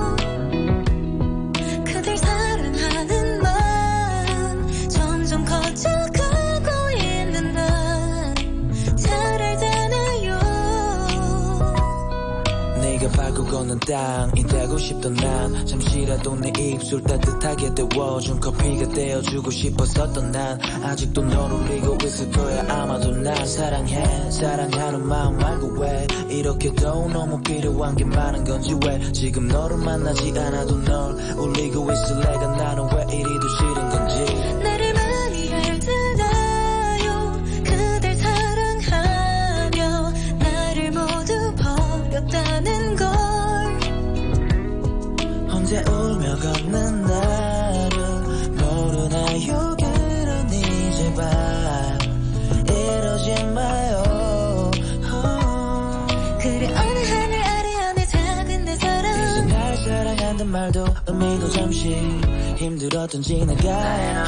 그댈 사랑하는 마음 점점 커져가고 있는 난 잘 알잖아요. 네가 밟고 걷는 땅이 되고 싶던 난 잠시라도 내 입술 따뜻하게 데워준 커피가 되어주고 싶었었던 난 아직도 널 울리고 있을 거야 아마도 날 사랑해 사랑하는 마음 말고 왜 이렇게도 너무 필요한 게 많은 건지 왜 지금 너를 만나지 않아도 널 울리고 있을래가 나는 왜 이리도 싫은 건지 나를 많이 알잖아요. 그댈 사랑하며 나를 모두 버 하지 마요 그래 어느 하늘 아래 어느 작은 내 사랑 그래서 날 사랑한단 말도 의미도 잠시 힘들었던 지나가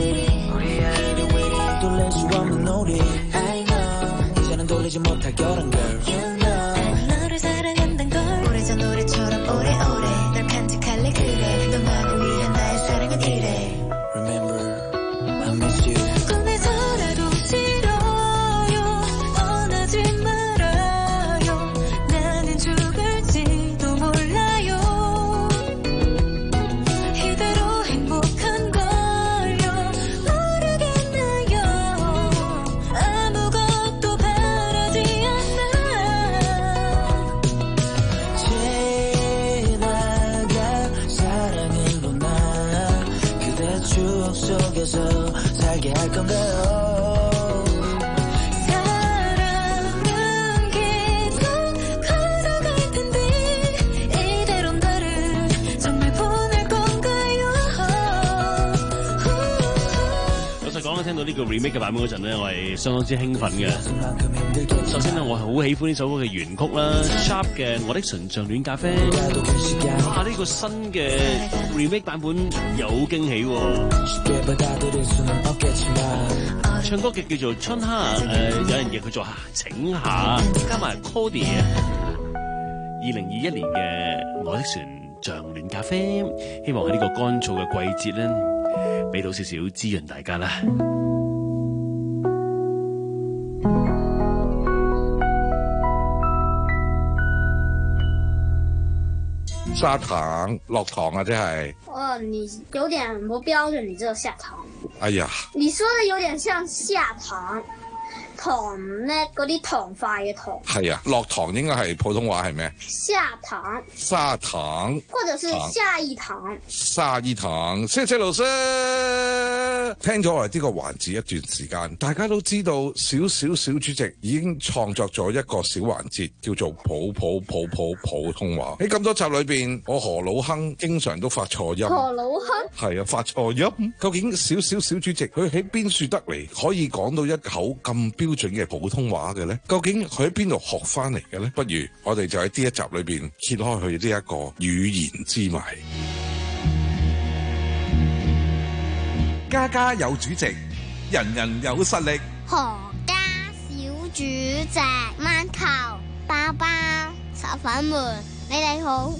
돌릴 수 없는 우리 I know 이제는 돌리지 못할 거란 girl You know 너를 사랑한단 걸 오래전 노래처럼 오래오래 널 간직할래 그래 너만을 위한 나의 사랑은 이래 Remember I miss you 꿈에서라도 싫어요 떠나지 말아요 나는 죽을지도 몰라요 이대로 행복한 걸요 모르겠나요 아무것도 바라지 않아 지나갈 사랑으로 나 그대 추억 속에서 살게 할 건가요 사랑은 계속 커져갈 텐데 이대로 너를 정말 보낼 건가요 老實講咧，聽到呢個 remake 嘅版本嗰陣咧，我係相當之興奮嘅。首先咧，我係好喜歡呢首歌嘅原曲啦 ，Sharp 嘅《我的純醬戀咖啡》。哇！呢、個新嘅 remake 版本有驚喜喎。唱歌嘅叫做春夏，誒、呃、有人譯佢做請夏，加埋 Cody 啊。二零二一年嘅《我的純醬戀咖啡》，希望喺呢個乾燥嘅季節咧，俾到少少滋潤大家啦。 砂糖落糖啊，即係。 哦，你有點不標準，你這個下糖。 哎呀， 你說的有點像下糖，糖咧嗰啲糖塊嘅糖。 係啊，落糖應該係普通話係咩？ 下糖。 砂糖。 或者是下一糖。 下一糖，謝謝老師。聽咗我哋呢個環節一段時間，大家都知道小小小主席已經創作咗一個小環節，叫做普普普普普通話。喺咁多集裏邊，我何老亨經常都發錯音。 何老亨？ 係啊，發錯音。究竟小小小主席佢喺邊處得嚟可以講到一口咁標準嘅普通話嘅呢？究竟佢喺邊度學翻嚟嘅呢？不如我哋就喺呢一集裏邊揭開佢呢一個語言之謎。 家家有主席，人人有實力。 何家小主席，饅頭、包包、炒粉們，你哋好。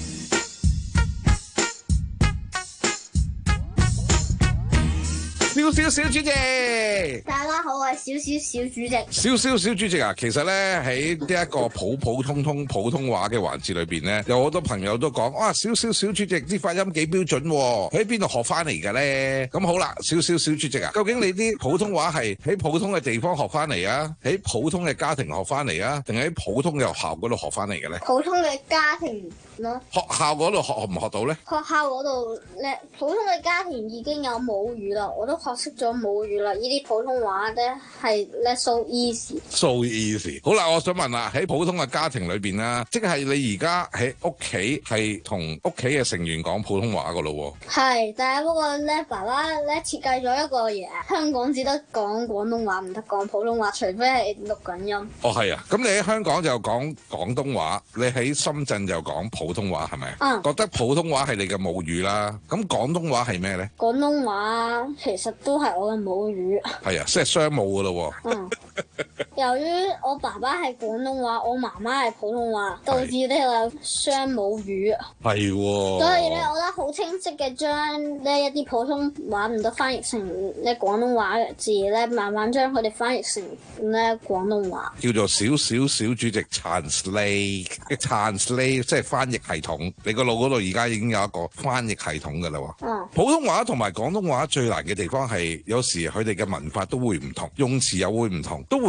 小小小主席， 大家好，我係小小小主席。 小小小主席啊，其實咧喺呢一個普普通通普通話嘅環節裏邊咧，有好多朋友都講，哇，小小小主席啲發音幾標準喎，喺邊度學翻嚟嘅咧？咁好啦，小小小主席啊，究竟你啲普通話係喺普通嘅地方學翻嚟啊，喺普通嘅家庭學翻嚟啊，定係喺普通嘅學校嗰度學翻嚟嘅咧？ 普通嘅家庭咯。 學校嗰度學學唔學到咧？ 學校嗰度咧，普通嘅家庭已經有母語啦，我都學識咗母語啦。呢啲普通話咧係咧 so easy。so easy。好啦，我想問啦，喺普通嘅家庭裏邊啦，即係你而家喺屋企係同屋企嘅成員講普通話噶咯喎。 係，但係不過咧，爸爸咧設計咗一個嘢，香港只得講廣東話，唔得講普通話，除非係錄緊音。 哦，係啊，咁你喺香港就講廣東話，你喺深圳就講普通話係咪？嗯。覺得普通話係你嘅母語啦，咁廣東話係咩咧？ 廣東話其實都係我嘅母語。 係啊，即係雙母噶咯喎。 嗯。由於我爸爸係廣東話，我媽媽係普通話，導致呢個雙母語。 係喎。 所以咧，我覺得好清晰嘅將呢一啲普通話唔得翻譯成咧廣東話嘅字咧，慢慢將佢哋翻譯成咧廣東話。 叫做小小小主席 translate，translate 即係翻譯系統。你個腦嗰度而家已經有一個翻譯系統㗎啦喎。嗯。普通話同埋廣東話最難嘅地方係有時佢哋嘅文法都會唔同，用詞又會唔同，都會經常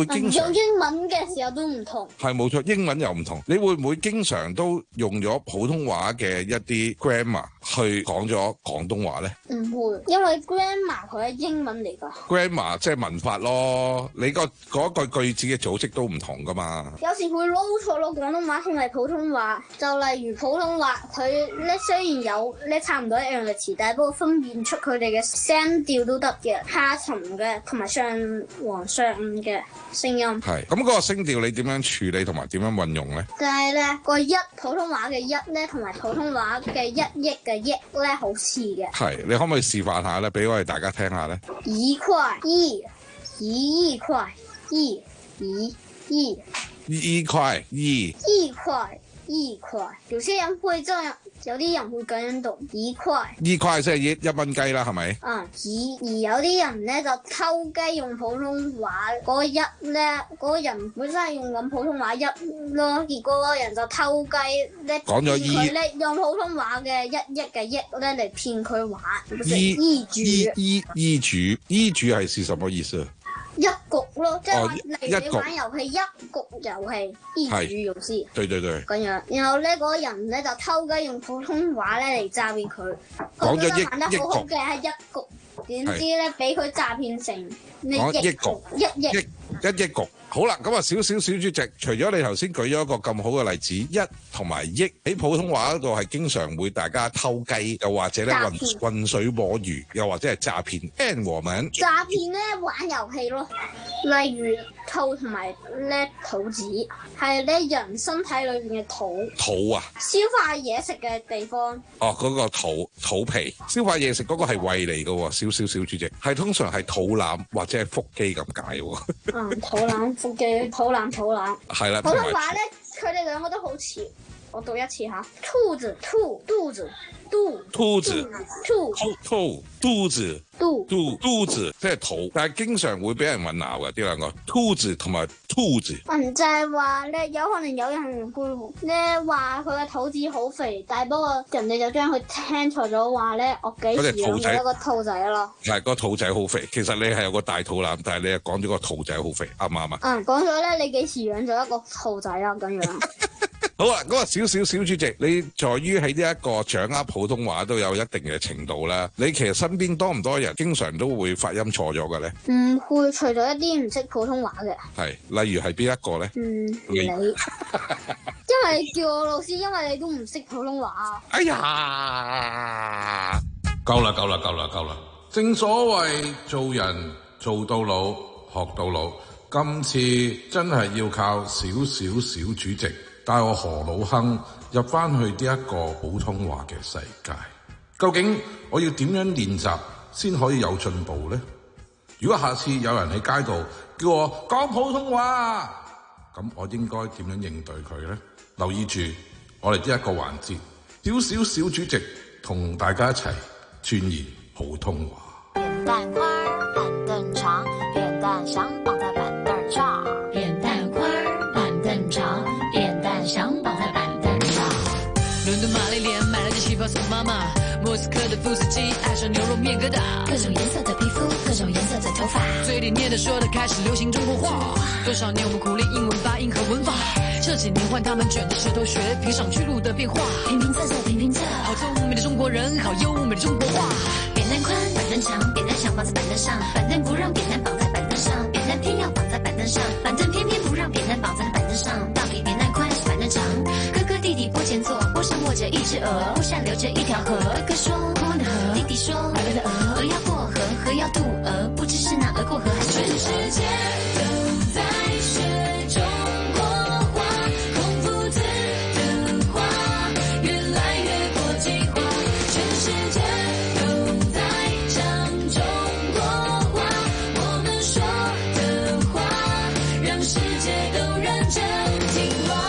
用英文嘅時候都唔同。 係冇錯，英文又唔同。你會唔會經常都用咗普通話嘅一啲 grammar 去講咗廣東話呢？ 唔會，因為 grammar 佢係英文嚟㗎。 grammar 即係文法咯，你個嗰句句子嘅組織都唔同㗎嘛。 有時會撈錯咯，廣東話同埋普通話。就例如普通話，佢咧雖然有咧差唔多一樣嘅詞，但係不過分辨出佢哋嘅聲調都得嘅，下沉嘅同埋上黃上嘅聲音。 係咁，嗰個聲調你點樣處理同埋點樣運用咧？ 就係咧個一普通話嘅一咧，同埋普通話嘅一億嘅億咧，好似嘅。 係，你可唔可以示範下咧，俾我哋大家聽下咧？ 一塊一，一億塊一，一億一塊一， 一塊一塊。有些人會這樣，有啲人會咁樣讀一塊。 一塊即係一一蚊雞啦，係咪？ 嗯，而而有啲人咧就偷雞用普通話嗰個一咧，嗰、嗰個人本身係用緊普通話一咯，結果嗰個人就偷雞咧， 講咗一佢咧用普通話嘅一億嘅億咧嚟騙佢玩， 一醫主一一主一主係是什麼意思？ 一局咯，即係話例如你一局玩遊戲一局遊戲，一主遊戲。 對對對。 咁樣，然後咧嗰個人咧就偷雞用普通話咧嚟詐騙佢。 講咗一玩得好好嘅係一局，點知咧俾佢詐騙成呢講一億局一億。 一億局。好啦，咁啊少少小主席，除咗你頭先舉咗一個咁好嘅例子，一同埋億喺普通話嗰度係經常會大家偷雞，又或者咧詐混騙混水摸魚，又或者係詐騙。and 和文詐騙咧玩遊戲咯，例如兔同埋咧肚子，係咧人身體裏邊嘅肚。 肚啊！ 消化嘢食嘅地方。 哦，嗰、個肚肚皮消化嘢食嗰個係胃嚟嘅喎，少少小主席係通常係肚腩或者係腹肌咁解喎。 嗯，肚腩、腹肌、肚腩、肚腩。 係啦， 普同埋通話咧，佢哋兩個都好似。我讀一次嚇，兔子、兔、肚子、肚、 兔子、 兔、 兔、肚子、 肚、 肚、肚子，即係肚，但係經常會俾人混淆嘅呢兩個兔子同埋兔子。 嗯，就係話咧，有可能有人會咧話佢嘅肚子好肥，但係不過人哋就將佢聽錯咗話咧，我幾時養咗一個兔仔咯？ 係個兔仔好肥，其實你係有個大肚腩，但係你係講咗個兔仔好肥，啱唔啱啊？ 嗯，講咗咧，你幾時養咗一個兔仔啊？咁樣。 好啦，嗰、個小小小主席，你在於喺呢一個掌握普通話都有一定嘅程度啦。你其實身邊多唔多人經常都會發音錯咗嘅咧？ 唔會，除咗一啲唔識普通話嘅。 係，例如係邊一個咧？ 嗯，你，因為叫我老師，因為你都唔識普通話啊。 哎呀，夠啦夠啦夠啦夠啦！正所謂做人做到老學到老，今次真係要靠少少小主席帶我何老亨入翻去呢一個普通話嘅世界。究竟我要點樣練習先可以有進步呢？如果下次有人喺街度叫我講普通話，咁我應該點樣應對佢呢？留意住我哋呢一個環節，小小小主席同大家一齊鑽研普通話。 扁担宽儿板凳长，扁担想绑在板凳上。扁担宽儿板凳长，扁担想绑在板凳上。伦敦玛丽莲买了件旗袍送妈妈，莫斯科的布斯基爱上牛肉面疙瘩。各种颜色的皮肤，各种颜色的头发，嘴里念的说的开始流行中国话。多少年我们苦练英文发音和文法，这几年换他们卷着舌头学评上去路的变化。平平仄仄平平仄，好聪明的中国人，好优美的中国话。扁担宽板凳长，扁担想绑在板凳上，板凳不让扁担绑在板凳上，扁担偏要绑在板凳上，板凳偏偏不让扁担绑在板凳上。到底扁担宽还是板凳长？哥哥弟弟坡前坐，坡上卧着一只鹅，坡下流着一条河。哥哥说坡的河，弟弟说白白的鹅，鹅要过河，河要渡鹅，不知是那鹅过河还是全世界都在学中国话，孔夫子的话越来越国际化，全世界都在讲中国话，我们说的话让世界都认真听话。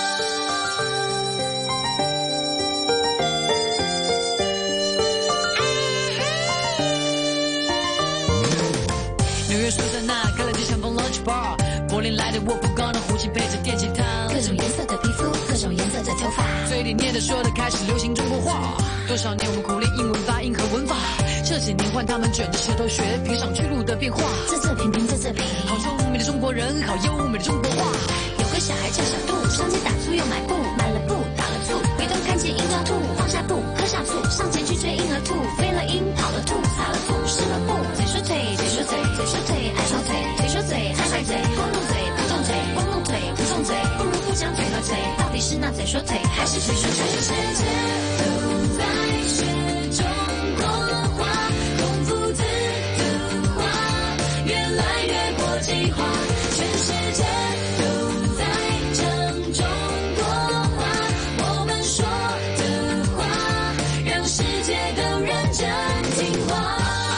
纽约苏珊娜开了间相逢 lunch bar， 柏林来的我不高的胡琴配着电吉他，各种颜色的皮肤，各种颜色的头发，嘴里念的说的开始流行中国话。多少年我们苦练英文发音和文法， 这几年换他们卷着舌头学评上去路的变化。 在这评评在这评， 好聪明的中国人，好优美的中国话。 有个小孩叫小兔，上街打醋又买布，买了布打了醋，回头看见樱桃兔，放下布喝下醋，上前去追樱和兔，飞了鹰跑了兔，撒了醋湿了布，嘴说腿嘴说嘴嘴说腿爱说腿腿说嘴爱甩嘴，光动嘴不动嘴光动腿不动嘴，不如不讲腿和嘴，到底是那嘴说腿还是腿说腿？全世界都在学中国话，孔夫子的话越来越国际化，全世界都在讲中国话，我们说的话让世界更认真听话。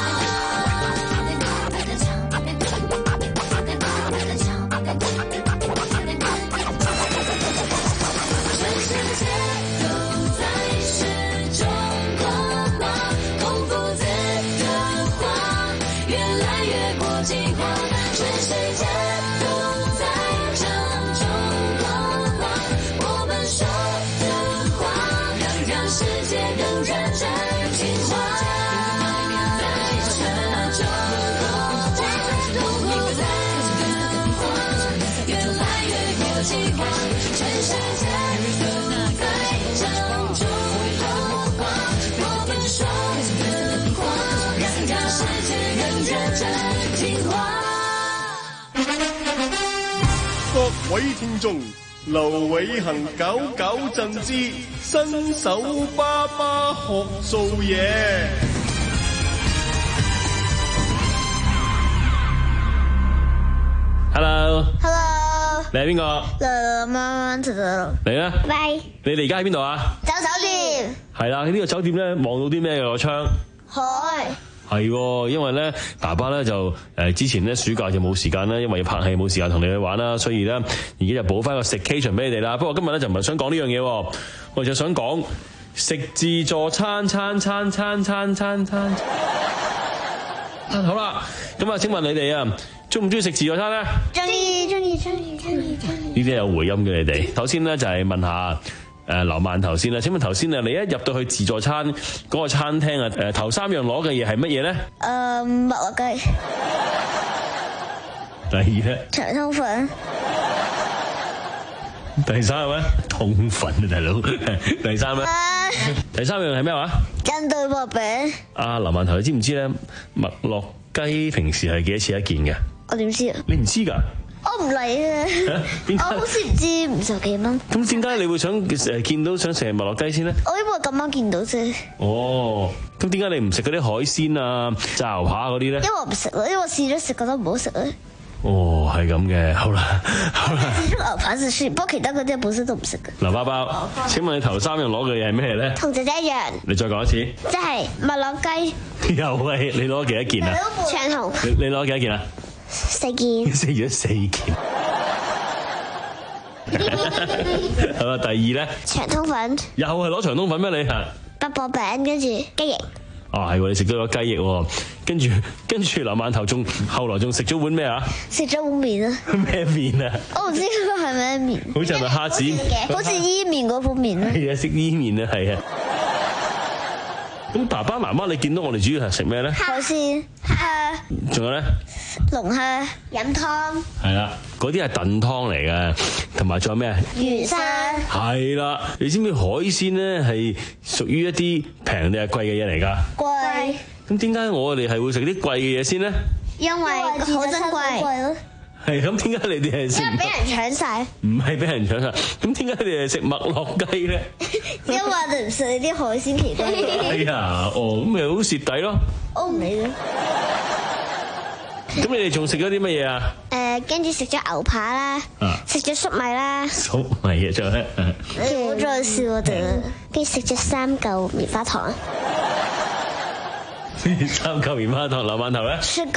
各位聽眾，劉偉恒九九贈之新手爸爸學做嘢。 Hello，Hello， 你係邊個？ 樂媽媽姐姐。 你咧？ 喂。 你哋而家喺邊度啊？ 走酒店。 係啦，呢個酒店咧望到啲咩嘅個窗？ 海。 係喎，因為咧爸爸咧就誒之前咧暑假就冇時間啦，因為要拍戲冇時間同你去玩啦，所以咧而家就補翻個 staycation 俾你哋啦。不過今日咧就唔係想講呢樣嘢喎，我就想講食自助餐餐餐餐餐餐餐。好啦，咁啊請問你哋啊中唔中意食自助餐咧？ 中意中意中意中意中意。 呢啲有回音嘅你哋。首先咧就係問下。誒劉饅頭先啦，請問頭先啊，你一入到去自助餐嗰個餐廳啊，誒頭三樣攞嘅嘢係乜嘢咧？ 誒麥樂雞。 第二咧？ 長通粉。 第三係咩？通粉啊，大佬。第三咩？第三樣係咩話？ 煎對薄餅。 阿劉饅頭，你知唔知咧？麥樂雞平時係幾多錢一件嘅？ 我點知啊？ 你唔知㗎？ 我唔嚟啊！我好似唔知五十幾蚊。 咁點解你會想誒見到想食麥樂雞先咧？ 我因為咁啱見到啫。 哦，咁點解你唔食嗰啲海鮮啊、炸牛扒嗰啲咧？ 因為我唔食咯，因為我試咗食覺得唔好食咧。 哦，係咁嘅，好啦，好啦。 至少牛扒是算，不過其他嗰啲本身都唔食嘅。 劉包包，請問你頭三樣攞嘅嘢係咩咧？ 同姐姐一樣。 你再講一次。 即係麥樂雞。 又係，你攞幾多件啊？ 長筒。 你你攞幾多件啊？ 四件。 食咗四件。好啦，第二咧。 長通粉。 又係攞長通粉咩？你係？ 白薄餅跟住雞翼。 哦，係喎，你食咗個雞翼喎，跟住跟住劉饅頭仲後來仲食咗碗咩啊？ 食咗碗麵啊！ 咩麵啊？ 我唔知嗰個係咩麵。 好似係咪蝦子？ 好似伊麵嗰款麵啊！ 係啊，食伊麵啊，係啊。咁爸爸媽媽，你見到我哋主要係食咩咧？ 海鮮、蝦。 仲有咧？ 龍蝦。飲湯。 係啦，嗰啲係燉湯嚟嘅，同埋仲有咩？ 魚生。 係啦，你知唔知海鮮咧係屬於一啲平定係貴嘅嘢嚟㗎？ 貴。 咁點解我哋係會食啲貴嘅嘢先咧？ 因為好珍貴。 係咁，點解你哋係食？ 因為俾人搶晒。 唔係俾人搶晒，咁點解你哋係食麥樂雞咧？ 因為我哋唔食你啲海鮮奇怪嘅。 哎呀，哦，咁咪好蝕底咯。 我唔理啦。 咁你哋仲食咗啲乜嘢啊？ 誒，跟住食咗牛扒啦，食咗粟米啦。 粟米嘅仲有咧？ 你唔好再笑我哋啦。跟住食咗三嚿棉花糖。 三嚿棉花糖，劉饅頭咧？ 雪糕。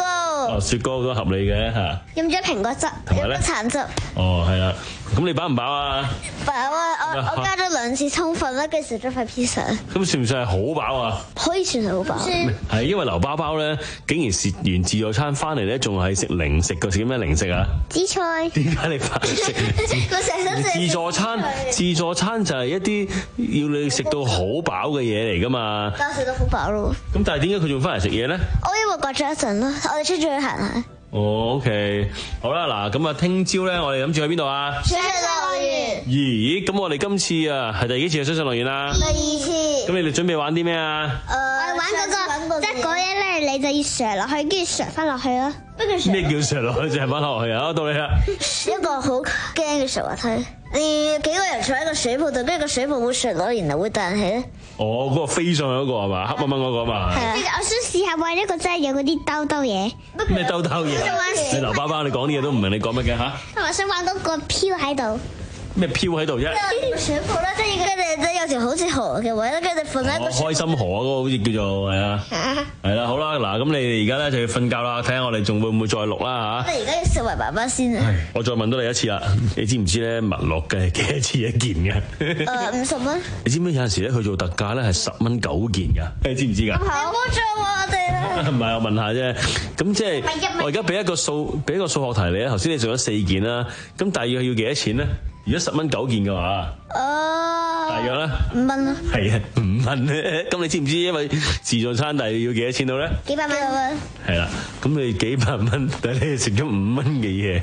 哦，雪糕都合理嘅嚇。 飲咗蘋果汁， 同埋咧橙汁。 哦，係啦。咁你飽唔飽啊？ 飽啊！我我加咗兩次充分啦，跟住食咗塊披薩。 咁算唔算係好飽啊？ 可以算係好飽。 係因為劉包包咧，竟然食完自助餐翻嚟咧，仲係食零食嘅，食咩零食啊？ 紫菜。 點解你飯食？ 我成日都食自助餐，自助餐就係一啲要你食到好飽嘅嘢嚟㗎嘛。 但我食到好飽咯。 咁但係點解佢仲翻嚟食嘢咧？ 我因為隔咗一陣啦，我哋出咗去行下。 哦 ，OK， 好啦，嗱，咁啊，聽朝咧，我哋諗住去邊度啊？ 水上樂園。 咦，咁我哋今次啊，係第幾次去水上樂園啊？ 第二次。 咁你哋準備玩啲咩啊？ 誒，我玩嗰個，即係嗰嘢咧，你就要上落去，跟住上翻落去咯。 咩叫上落去？就係翻落去啊！到你啦。 一個好驚嘅上滑梯，你幾個人坐喺個水泡度，跟住個水泡會上落，然後會彈起咧。 哦，嗰個飛上去嗰個係嘛？黑掹掹嗰個嘛？ 係啊！我想試下玩一個真係有嗰啲兜兜嘢。 咩兜兜嘢？你劉包包，你講啲嘢都唔明，你講乜嘅嚇？ 我想玩到個漂喺度。 咩漂喺度啫？ 水泡啦，即係跟住即係有條好似河嘅位啦，跟住放喺個。 開心河嗰個好似叫做係啊，係啦，好啦，嗱，咁你哋而家咧就要瞓覺啦，睇下我哋仲會唔會再錄啦嚇。 我而家要食埋爸爸先啊！ 我再問多你一次啦，你知唔知咧麥樂嘅幾多錢一件嘅？ 誒五十蚊。 你知唔知有陣時咧佢做特價咧係十蚊九件㗎？你知唔知㗎？ 唔好做我哋啦。 唔係，我問下啫。咁即係我而家俾一個數，俾一個數學題你啊。頭先你做咗四件啦，咁大約要幾多錢咧？如果十蚊九件嘅話， 哦， 大約咧五蚊咯。 係啊，五蚊咧。咁你知唔知因為自助餐大約要幾多錢到咧？ 幾百蚊。 係啦，咁你幾百蚊，但係你食咗五蚊嘅嘢，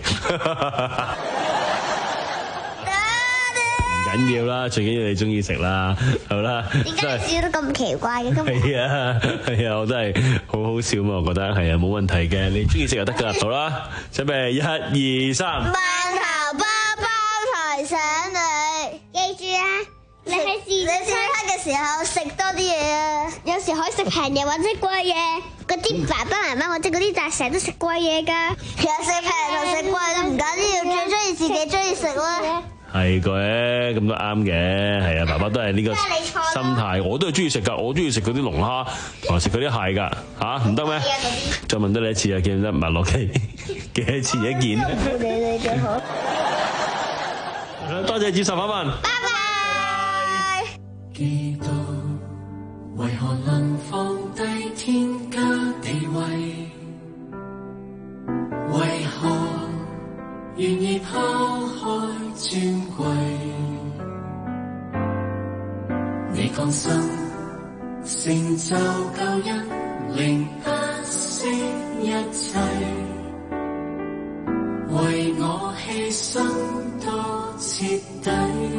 唔緊要啦，最緊要你中意食啦，好啦。 點解你笑得咁奇怪嘅？ 係啊，係啊，我真係好好笑嘛，我覺得係啊，冇問題嘅，你中意食就得噶啦，好啦，準備一二三。 饅頭包包提醒你，記住啊！你喺自助餐嘅時候食多啲嘢啊！有時可以食平嘢或者貴嘢，嗰啲爸爸媽媽或者嗰啲大成日都食貴嘢㗎。其實食平同食貴都唔緊要，最中意自己中意食啦。 係嘅，咁都啱嘅，係啊，爸爸都係呢個心態，我都係中意食㗎，我中意食嗰啲龍蝦同埋食嗰啲蟹㗎，吓唔得咩？再問多你一次啊，記唔得麥樂雞幾多錢一件？ 你你最好。 多謝接受訪問。 拜拜。 記到為何能放低天家地位？為何願意拋開尊貴？你降生成就救恩，令不惜一切，為我犧牲多徹底。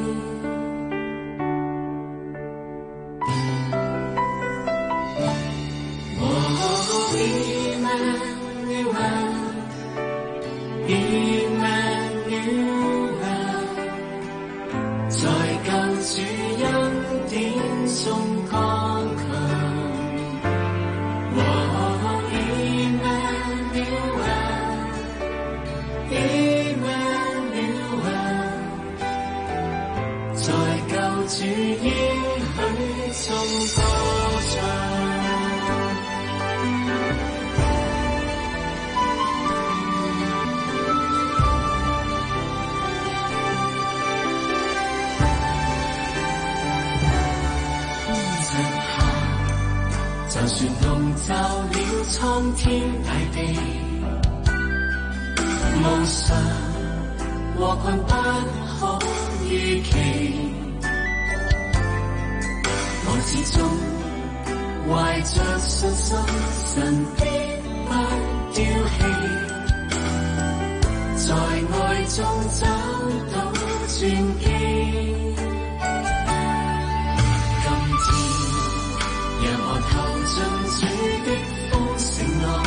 在救主恩典中剛強，哦 Emmanuel Emmanuel， 在救主應許中歌唱。就算籠罩了蒼天大地，無常和困不可預期，我始終懷着信心，神必不丟棄，在愛中找到轉機。讓我投進主的豐盛內，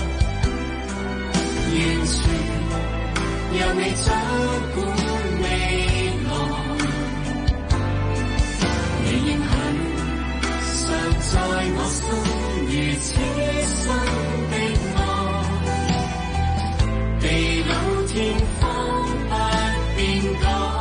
完全由你掌管未來。你應許常在我心，如此深的愛，地老天荒不變改。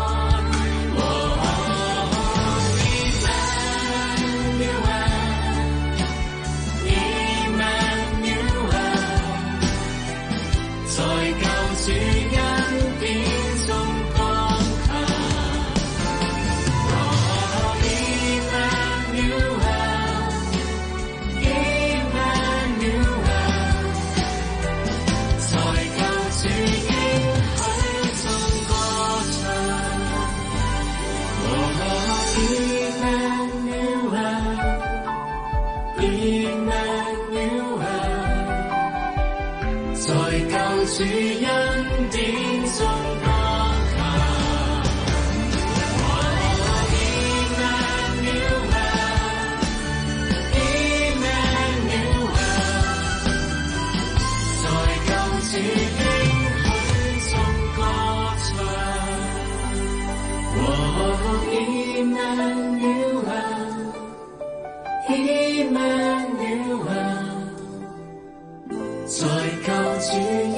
是應許中歌唱。哦 Emmanuel Emmanuel 在救主